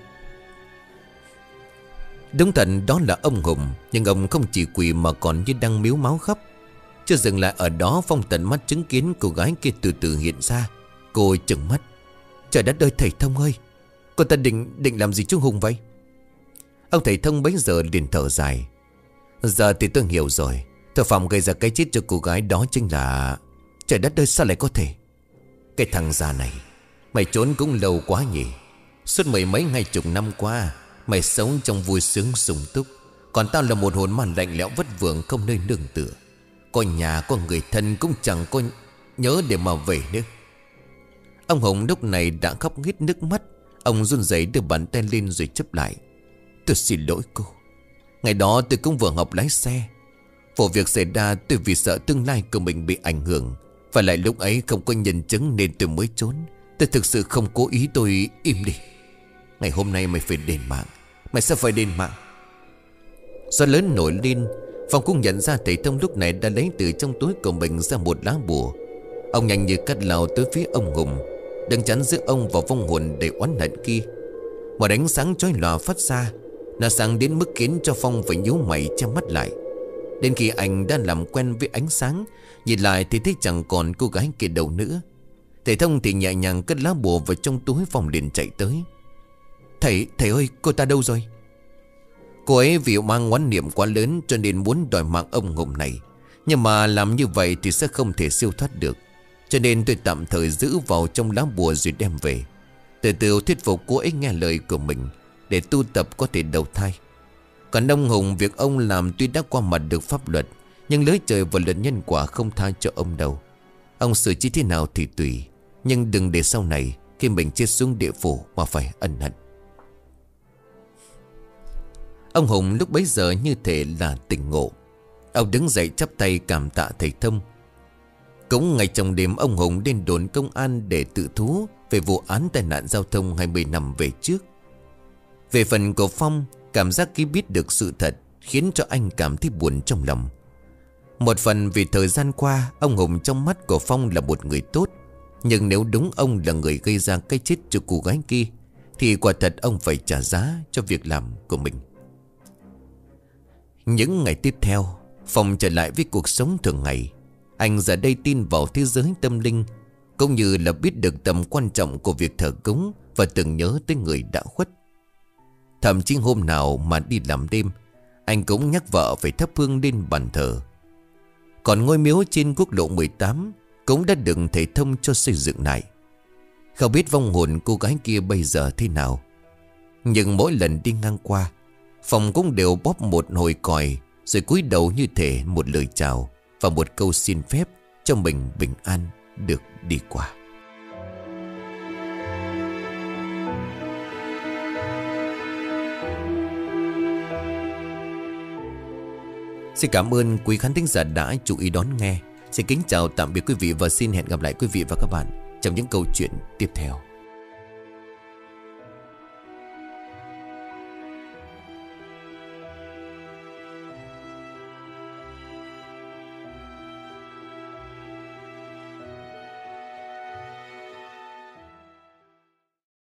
A: Đúng thật đó là ông Hùng. Nhưng ông không chỉ quỳ mà còn như đang miếu máu khóc. Chưa dừng lại ở đó, Phong tận mắt chứng kiến cô gái kia từ từ hiện ra. Cô trừng mắt: trời đất ơi thầy Thông ơi! Cô ta định làm gì chú Hùng vậy? Ông thầy Thông bấy giờ liền thở dài: giờ thì tôi hiểu rồi. Thợ Phong gây ra cái chết cho cô gái đó chính là... trời đất ơi sao lại có thể? Cái thằng già này, mày trốn cũng lâu quá nhỉ. Suốt mười mấy ngày chục năm qua mày sống trong vui sướng sung túc. Còn tao là một hồn ma lạnh lẽo vất vưởng không nơi nương tựa. Có nhà có người thân cũng chẳng có nhớ để mà về nữa. Ông Hùng lúc này đã khóc nghít nước mắt. Ông run rẩy đưa bàn tay lên rồi chớp lại: tôi xin lỗi cô. Ngày đó tôi cũng vừa học lái xe. Vụ việc xảy ra tôi vì sợ tương lai của mình bị ảnh hưởng. Và lại lúc ấy không có nhân chứng nên tôi mới trốn. Tôi thực sự không cố ý, tôi im đi. Ngày hôm nay mày phải đền mạng. Mày sẽ phải đền mạng. Gió lớn nổi lên. Phong cũng nhận ra thầy Thông lúc này đã lấy từ trong túi của mình ra một lá bùa. Ông nhanh như cắt lao tới phía ông Hùng, đứng chắn giữa ông và vong hồn để oán hận kia. Một ánh sáng chói lòa phát ra. Nó sáng đến mức khiến cho Phong phải nhíu mày che mắt lại. Đến khi anh đã làm quen với ánh sáng, nhìn lại thì thấy chẳng còn cô gái kia đâu nữa. Thầy Thông thì nhẹ nhàng cất lá bùa vào trong túi. Phong liền chạy tới: Thầy ơi, cô ta đâu rồi? Cô ấy vì mang oán niệm quá lớn cho nên muốn đòi mạng ông Hùng này. Nhưng mà làm như vậy thì sẽ không thể siêu thoát được. Cho nên tôi tạm thời giữ vào trong lá bùa rồi đem về. Từ từ thuyết phục cô ấy nghe lời của mình để tu tập có thể đầu thai. Còn ông Hùng, việc ông làm tuy đã qua mặt được pháp luật, nhưng lưới trời và luật nhân quả không tha cho ông đâu. Ông xử trí thế nào thì tùy. Nhưng đừng để sau này khi mình chết xuống địa phủ mà phải ân hận. Ông Hùng lúc bấy giờ như thể là tỉnh ngộ. Ông đứng dậy chắp tay cảm tạ thầy Thông. Cũng ngay trong đêm, ông Hùng đến đồn công an để tự thú về vụ án tai nạn giao thông 20 năm về trước. Về phần của Phong, cảm giác khi biết được sự thật khiến cho anh cảm thấy buồn trong lòng. Một phần vì thời gian qua ông Hùng trong mắt của Phong là một người tốt, nhưng nếu đúng ông là người gây ra cái chết cho cô gái kia thì quả thật ông phải trả giá cho việc làm của mình. Những ngày tiếp theo, Phong trở lại với cuộc sống thường ngày. Anh giờ đây tin vào thế giới tâm linh, cũng như là biết được tầm quan trọng của việc thờ cúng và tưởng nhớ tới người đã khuất. Thậm chí hôm nào mà đi làm đêm, anh cũng nhắc vợ phải thắp hương lên bàn thờ. Còn ngôi miếu trên quốc lộ 18 cũng đã được thầy Thông cho xây dựng lại. Không biết vong hồn cô gái kia bây giờ thế nào, nhưng mỗi lần đi ngang qua, Phong cũng đều bóp một hồi còi, rồi cúi đầu như thể một lời chào và một câu xin phép cho mình bình an được đi qua. Xin cảm ơn quý khán thính giả đã chú ý đón nghe. Xin kính chào tạm biệt quý vị và xin hẹn gặp lại quý vị và các bạn trong những câu chuyện tiếp theo.